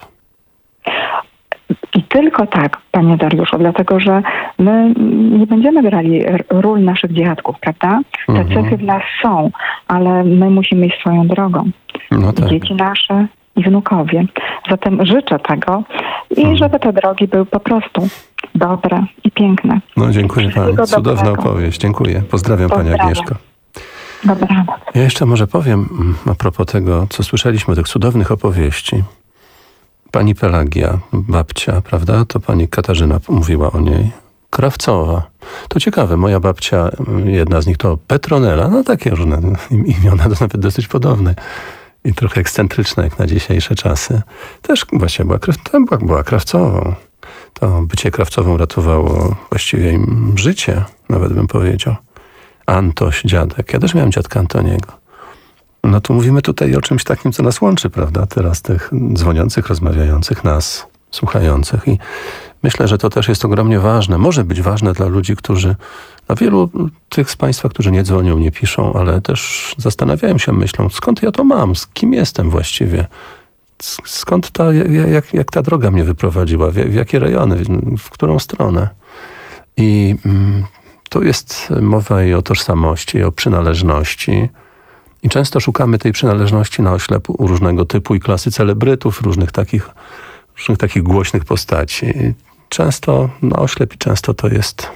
R: I tylko tak, panie Dariuszu, dlatego, że my nie będziemy grali ról naszych dziadków, prawda? Te mhm. cechy w nas są, ale my musimy iść swoją drogą. No tak. Dzieci nasze i wnukowie. Zatem życzę tego i mhm. żeby te drogi były po prostu dobre i piękne.
C: No dziękuję pani. Cudowna dobrego. opowieść. Dziękuję. Pozdrawiam, Pozdrawiam. pani Agnieszko.
R: Dobranoc.
C: Ja jeszcze może powiem a propos tego, co słyszeliśmy, tych cudownych opowieści. Pani Pelagia, babcia, prawda? To pani Katarzyna mówiła o niej. Krawcowa. To ciekawe, moja babcia, jedna z nich to Petronela, no takie różne imiona, to nawet dosyć podobne i trochę ekscentryczne jak na dzisiejsze czasy. Też właśnie była, była, była krawcową. To bycie krawcową ratowało właściwie im życie, nawet bym powiedział. Antoś, dziadek. Ja też miałem dziadka Antoniego. No to mówimy tutaj o czymś takim, co nas łączy, prawda? Teraz tych dzwoniących, rozmawiających, nas, słuchających. I myślę, że to też jest ogromnie ważne. Może być ważne dla ludzi, którzy, a wielu tych z państwa, którzy nie dzwonią, nie piszą, ale też zastanawiają się, myślą, skąd ja to mam, z kim jestem właściwie, skąd ta, jak, jak ta droga mnie wyprowadziła, w, w jakie rejony, w, w którą stronę. I mm, tu jest mowa i o tożsamości, i o przynależności. I często szukamy tej przynależności na oślep u różnego typu i klasy celebrytów, różnych takich, różnych takich głośnych postaci. I często na oślep i często to jest...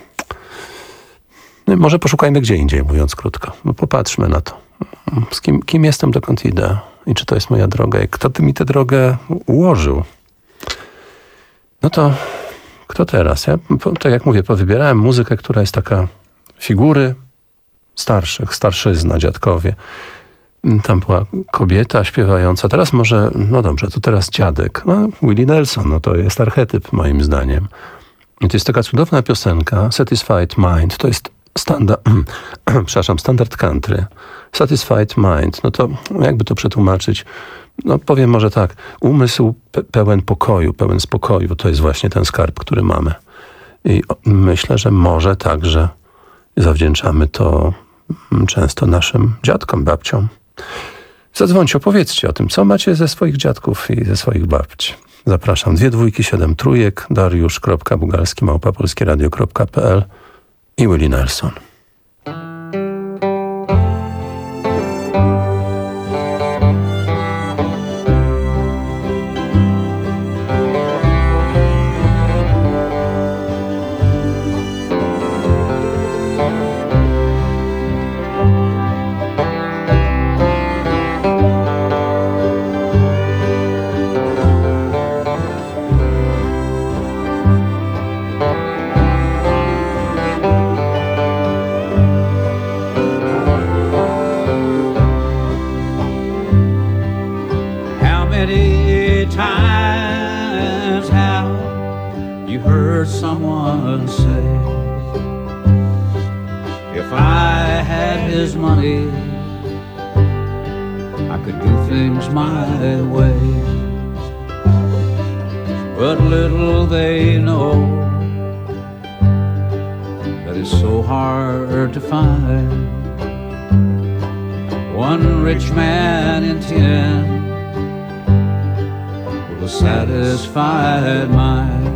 C: No może poszukajmy gdzie indziej, mówiąc krótko. No popatrzmy na to. Z kim, kim jestem, dokąd idę i czy to jest moja droga i kto mi tę drogę ułożył. No to kto teraz? Ja, tak jak mówię, powybierałem muzykę, która jest taka figury starszych, starszyzna, dziadkowie. Tam była kobieta śpiewająca. Teraz może, no dobrze, to teraz dziadek. No, Willie Nelson, no to jest archetyp moim zdaniem. I to jest taka cudowna piosenka, Satisfied Mind. To jest standard, przepraszam, standard country. Satisfied Mind. No to jakby to przetłumaczyć? No powiem może tak. Umysł pe- pełen pokoju, pełen spokoju. Bo to jest właśnie ten skarb, który mamy. I myślę, że może także zawdzięczamy to często naszym dziadkom, babciom. Zadzwońcie, opowiedzcie o tym, co macie ze swoich dziadków i ze swoich babci. Zapraszam. Dwie dwójki, siedem trójek, dariusz kropka bugalski małpa polskieradio kropka pe el i Willie Nelson.
P: Someone say
S: his money, I could do things my way. But little they know that it's so hard to find one rich man in ten with a satisfied mind.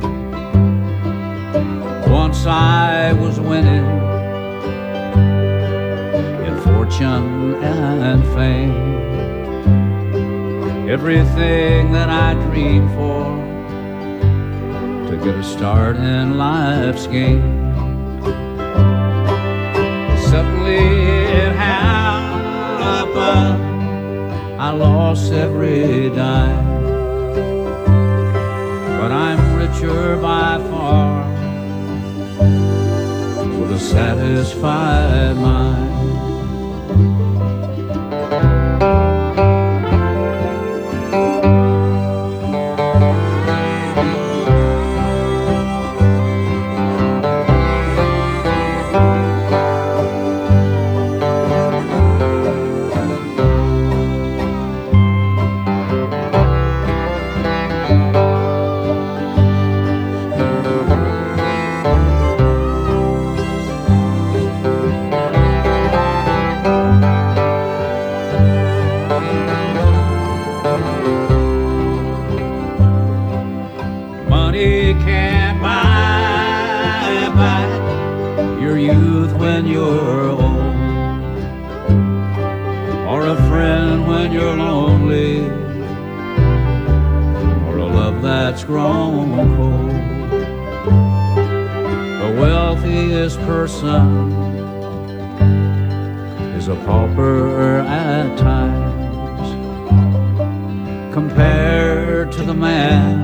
S: Once I was winning in fortune and fame, everything that I dreamed for to get a start in life's game. Suddenly it happened, I lost every dime, but I'm richer by far with a satisfied mind. Person is a pauper at times compared to the man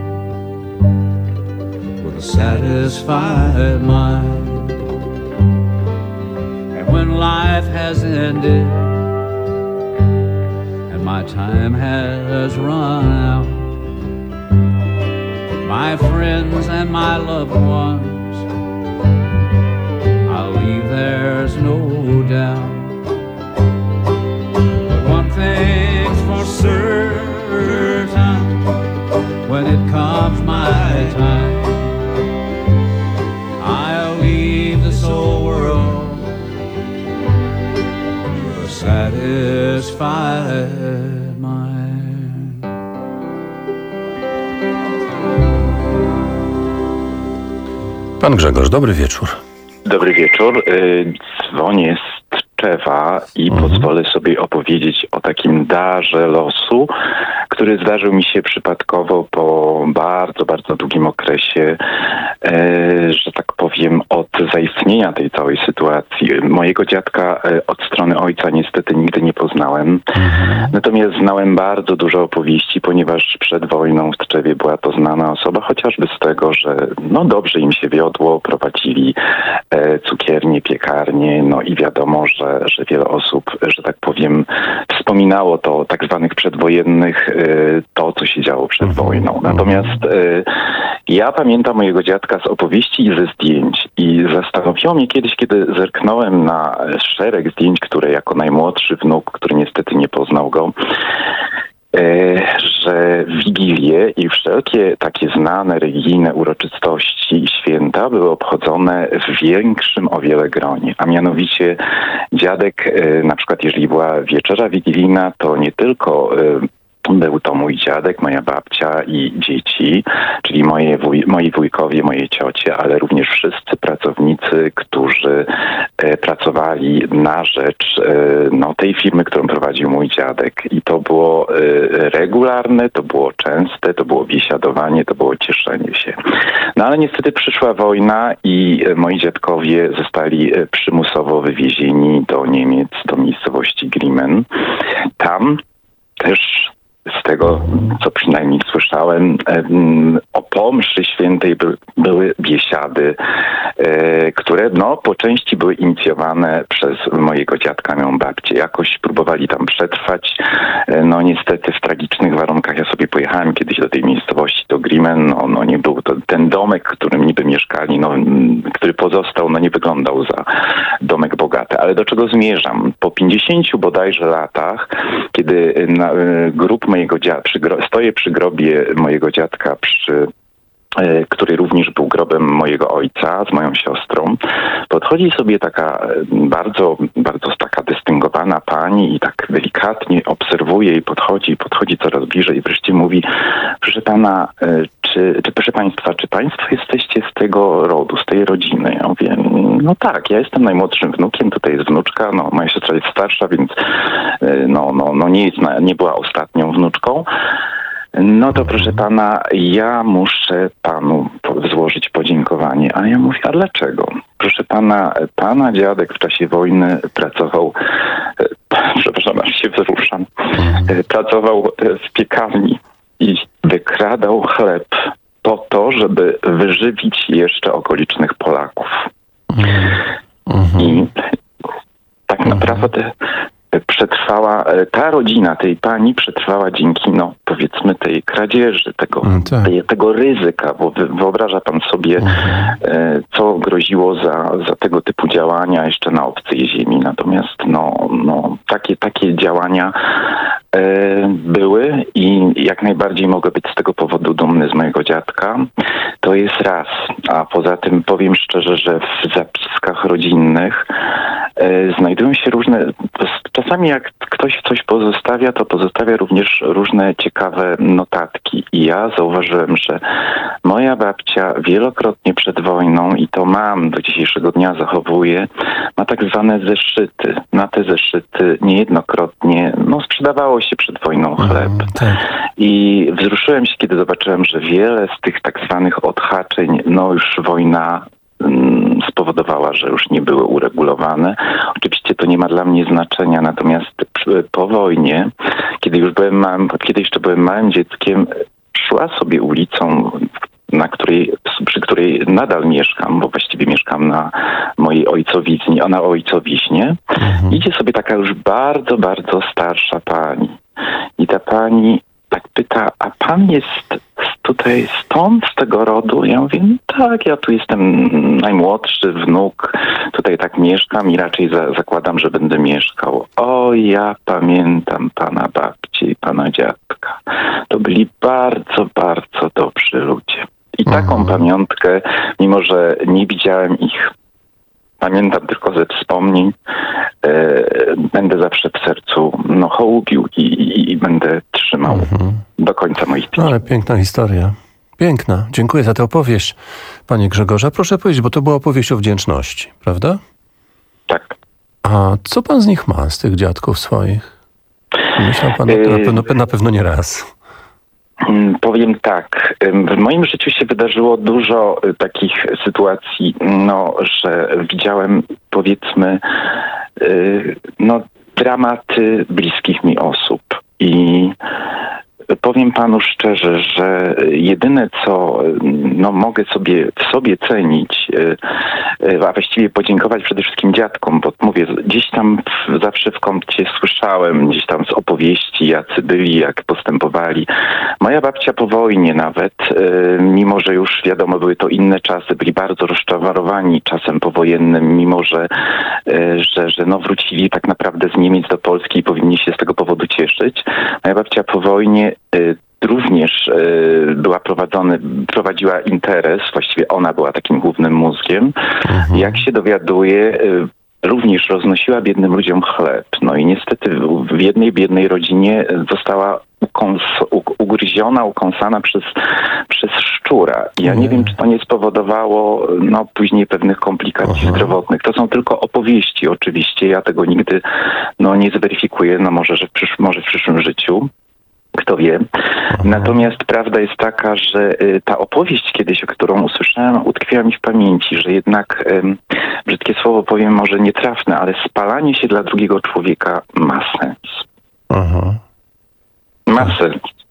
S: with a satisfied mind. And when life has ended and my time has run out, my friends and my loved ones, there's no doubt. But one thing's for certain, when it comes my time, I'll leave this old world with a satisfied mind.
C: Pan Grzegorz, dobry wieczór.
T: Dobry wieczór. Dzwonię z Tczewa i mhm. pozwolę sobie opowiedzieć o takim darze losu, który zdarzył mi się przypadkowo po bardzo, bardzo długim okresie, e, że tak powiem, od zaistnienia tej całej sytuacji. Mojego dziadka e, od strony ojca niestety nigdy nie poznałem. Mhm. Natomiast znałem bardzo dużo opowieści, ponieważ przed wojną w Tczewie była to znana osoba, chociażby z tego, że no dobrze im się wiodło, prowadzili e, cukiernie, piekarnie, no i wiadomo, że, że wiele osób, że tak powiem, wspominało to tak zwanych przedwojennych, to, co się działo przed wojną. Natomiast y, ja pamiętam mojego dziadka z opowieści i ze zdjęć i zastanowiło mnie kiedyś, kiedy zerknąłem na szereg zdjęć, które jako najmłodszy wnuk, który niestety nie poznał go, y, że Wigilie i wszelkie takie znane religijne uroczystości i święta były obchodzone w większym o wiele gronie. A mianowicie dziadek, y, na przykład jeżeli była wieczerza wigilijna, to nie tylko y, był to mój dziadek, moja babcia i dzieci, czyli moje wuj, moi wujkowie, moje ciocie, ale również wszyscy pracownicy, którzy e, pracowali na rzecz e, no, tej firmy, którą prowadził mój dziadek. I to było e, regularne, to było częste, to było biesiadowanie, to było cieszenie się. No ale niestety przyszła wojna i e, moi dziadkowie zostali e, przymusowo wywiezieni do Niemiec, do miejscowości Grimmen. Tam też tego, co przynajmniej słyszałem, o po mszy świętej by, były biesiady, które no, po części były inicjowane przez mojego dziadka, moją babcię. Jakoś próbowali tam przetrwać. No niestety w tragicznych warunkach. Ja sobie pojechałem kiedyś do tej miejscowości, do Grimen. No, no nie był to ten domek, w którym niby mieszkali, no, który pozostał, no nie wyglądał za domek bogaty. Ale do czego zmierzam? Po pięćdziesięciu bodajże latach, kiedy na, grób mojego dziadka, przy, stoję przy grobie mojego dziadka, przy który również był grobem mojego ojca z moją siostrą, podchodzi sobie taka bardzo, bardzo taka dystyngowana pani i tak delikatnie obserwuje i podchodzi, podchodzi coraz bliżej i wreszcie mówi: proszę pana, czy, czy proszę państwa, czy państwo jesteście z tego rodu, z tej rodziny? Ja mówię, no tak, ja jestem najmłodszym wnukiem, tutaj jest wnuczka, no moja siostra jest starsza, więc no, no, no nie jest, nie była ostatnią wnuczką. No to proszę pana, ja muszę panu złożyć podziękowanie. A ja mówię, a dlaczego? Proszę pana, pana dziadek w czasie wojny pracował, przepraszam, aż się wzruszam, pracował w piekarni i wykradał chleb po to, żeby wyżywić jeszcze okolicznych Polaków. I tak naprawdę przetrwała, ta rodzina tej pani przetrwała dzięki, no powiedzmy, tej kradzieży, tego,
C: tak.
T: tej, tego ryzyka, bo wyobraża pan sobie, mhm. co groziło za, za tego typu działania jeszcze na obcej ziemi. Natomiast no, no, takie, takie działania e, były i jak najbardziej mogę być z tego powodu dumny z mojego dziadka. To jest raz. A poza tym powiem szczerze, że w zapiskach rodzinnych e, znajdują się różne... Czasami jak ktoś coś pozostawia, to pozostawia również różne ciekawe notatki. I ja zauważyłem, że moja babcia wielokrotnie przed wojną, i to mam do dzisiejszego dnia, zachowuję, ma tak zwane zeszyty. Na te zeszyty niejednokrotnie no, sprzedawało się przed wojną chleb.
C: Mm, tak.
T: I wzruszyłem się, kiedy zobaczyłem, że wiele z tych tak zwanych odhaczeń, no już wojna spowodowała, że już nie były uregulowane. Oczywiście to nie ma dla mnie znaczenia, natomiast po wojnie, kiedy już byłem małym, kiedy jeszcze byłem małym dzieckiem, szła sobie ulicą, na której, przy której nadal mieszkam, bo właściwie mieszkam na mojej ojcowiźnie, na ojcowiźnie. Mhm. Idzie sobie taka już bardzo, bardzo starsza pani. I ta pani tak pyta, a pan jest tutaj stąd, z tego rodu? Ja mówię, no tak, ja tu jestem najmłodszy wnuk, tutaj tak mieszkam i raczej za, zakładam, że będę mieszkał. O, ja pamiętam pana babci i pana dziadka. To byli bardzo, bardzo dobrzy ludzie. I taką mhm. pamiątkę, mimo że nie widziałem ich, pamiętam tylko ze wspomnień, e, będę zawsze w sercu no, hołubił i, i, i będę trzymał mhm. do końca moich dni.
C: No, ale piękna historia. Piękna. Dziękuję za tę opowieść, panie Grzegorze. Proszę powiedzieć, bo to była opowieść o wdzięczności, prawda?
T: Tak.
C: A co pan z nich ma, z tych dziadków swoich? Myślał pan e... na, pewno, na pewno nie raz.
T: Powiem tak, w moim życiu się wydarzyło dużo takich sytuacji, no, że widziałem, powiedzmy, no, dramaty bliskich mi osób i powiem panu szczerze, że jedyne co no, mogę sobie w sobie cenić, a właściwie podziękować przede wszystkim dziadkom, bo mówię, gdzieś tam w, zawsze w kącie słyszałem, gdzieś tam z opowieści, jacy byli, jak postępowali. Moja babcia po wojnie nawet, mimo że już wiadomo, były to inne czasy, byli bardzo rozczarowani czasem powojennym, mimo że, że, że no, wrócili tak naprawdę z Niemiec do Polski i powinni się z tego powodu cieszyć. Moja babcia po wojnie również była prowadzony, prowadziła interes, właściwie ona była takim głównym mózgiem. Mhm. Jak się dowiaduje, również roznosiła biednym ludziom chleb. No i niestety w jednej biednej rodzinie została ukąs- ugryziona, ukąsana przez, przez szczura. Ja nie wiem, czy to nie spowodowało no, później pewnych komplikacji Aha. zdrowotnych. To są tylko opowieści oczywiście. Ja tego nigdy no, nie zweryfikuję. No może, że w przysz- może w przyszłym życiu. Kto wie. Aha. Natomiast prawda jest taka, że y, ta opowieść kiedyś, którą usłyszałem, utkwiła mi w pamięci, że jednak, y, brzydkie słowo powiem, może nietrafne, ale spalanie się dla drugiego człowieka ma sens.
C: Aha.
T: Ma sens.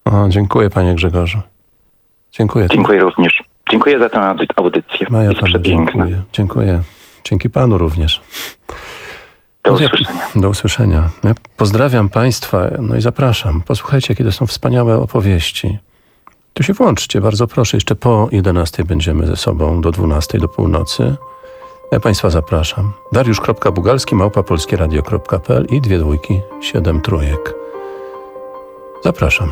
C: O, dziękuję panie Grzegorzu. Dziękuję.
T: Dziękuję również. Dziękuję za tę audycję.
C: No ja
T: Jest przepiękna.
C: dziękuję. Dziękuję. Dzięki panu również.
T: Do usłyszenia.
C: Do usłyszenia. Ja pozdrawiam państwa, no i zapraszam. Posłuchajcie, jakie to są wspaniałe opowieści. Tu się włączcie, bardzo proszę. Jeszcze po jedenastej będziemy ze sobą, do dwunastej, do północy. Ja państwa zapraszam. Dariusz.Bugalski, małpa polskieradio kropka p l i dwie dwójki, siedem trójek. Zapraszam.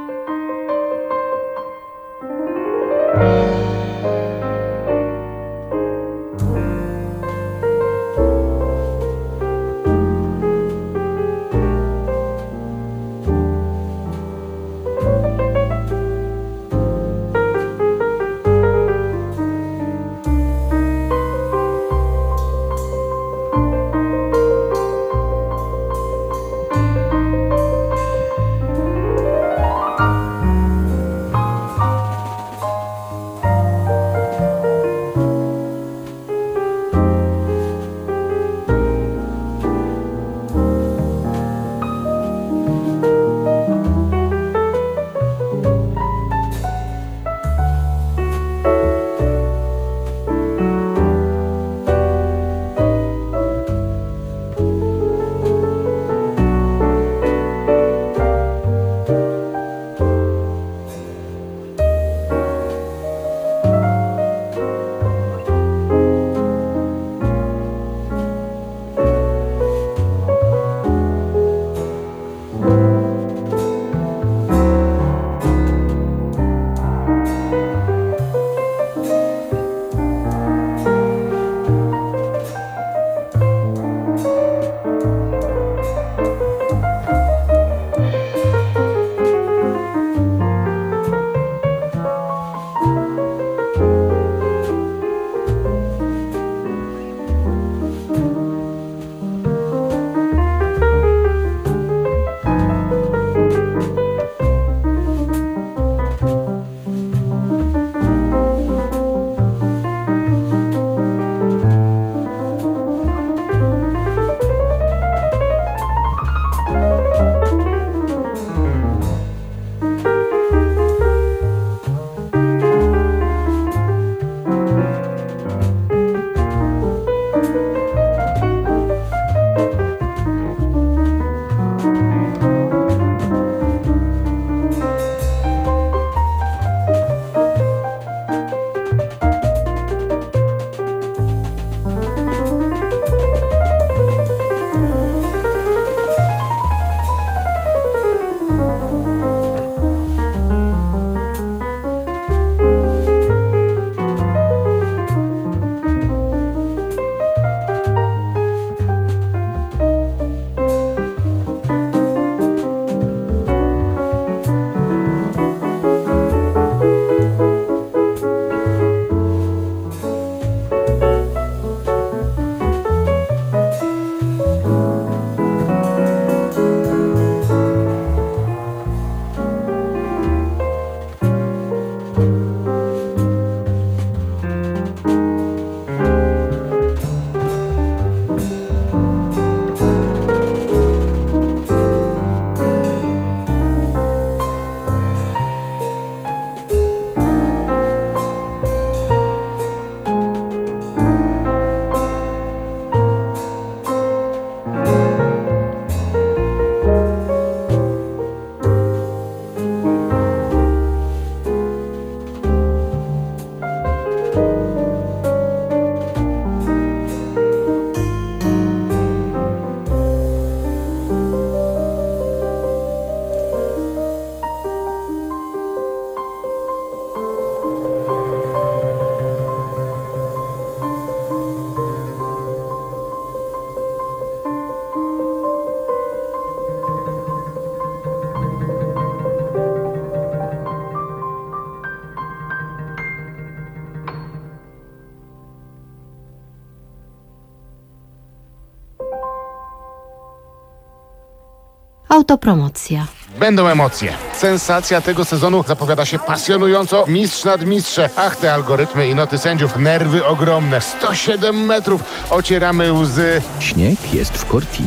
U: Autopromocja.
V: Będą emocje. Sensacja tego sezonu zapowiada się pasjonująco. Mistrz nad mistrze. Ach, te algorytmy i noty sędziów. Nerwy ogromne. sto siedem metrów. Ocieramy łzy.
A: Śnieg jest w Cortinie.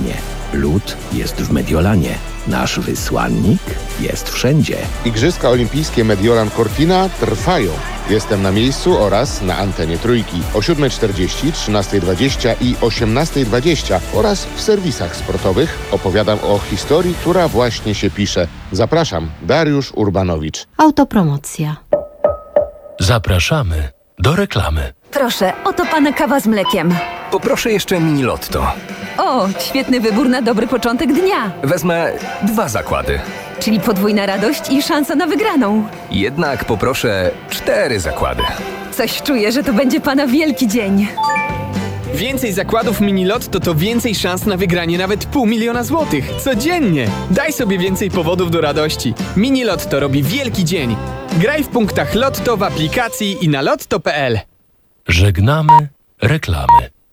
A: Lód jest w Mediolanie. Nasz wysłannik jest wszędzie.
V: Igrzyska Olimpijskie Mediolan Cortina trwają. Jestem na miejscu oraz na antenie Trójki o siódma czterdzieści, trzynaста dwadzieścia i osiemnasta dwadzieścia oraz w serwisach sportowych. Opowiadam o historii, która właśnie się pisze. Zapraszam, Dariusz Urbanowicz.
U: Autopromocja.
A: Zapraszamy do reklamy.
E: Proszę, oto pana kawa z mlekiem.
G: Poproszę jeszcze mini lotto.
E: O, świetny wybór na dobry początek dnia.
G: Wezmę dwa zakłady.
E: Czyli podwójna radość i szansa na wygraną.
G: Jednak poproszę cztery zakłady.
E: Coś czuję, że to będzie pana wielki dzień.
W: Więcej zakładów mini lotto to więcej szans na wygranie nawet pół miliona złotych. Codziennie. Daj sobie więcej powodów do radości. Mini lotto robi wielki dzień. Graj w punktach Lotto w aplikacji i na lotto kropka p l.
A: Żegnamy reklamy.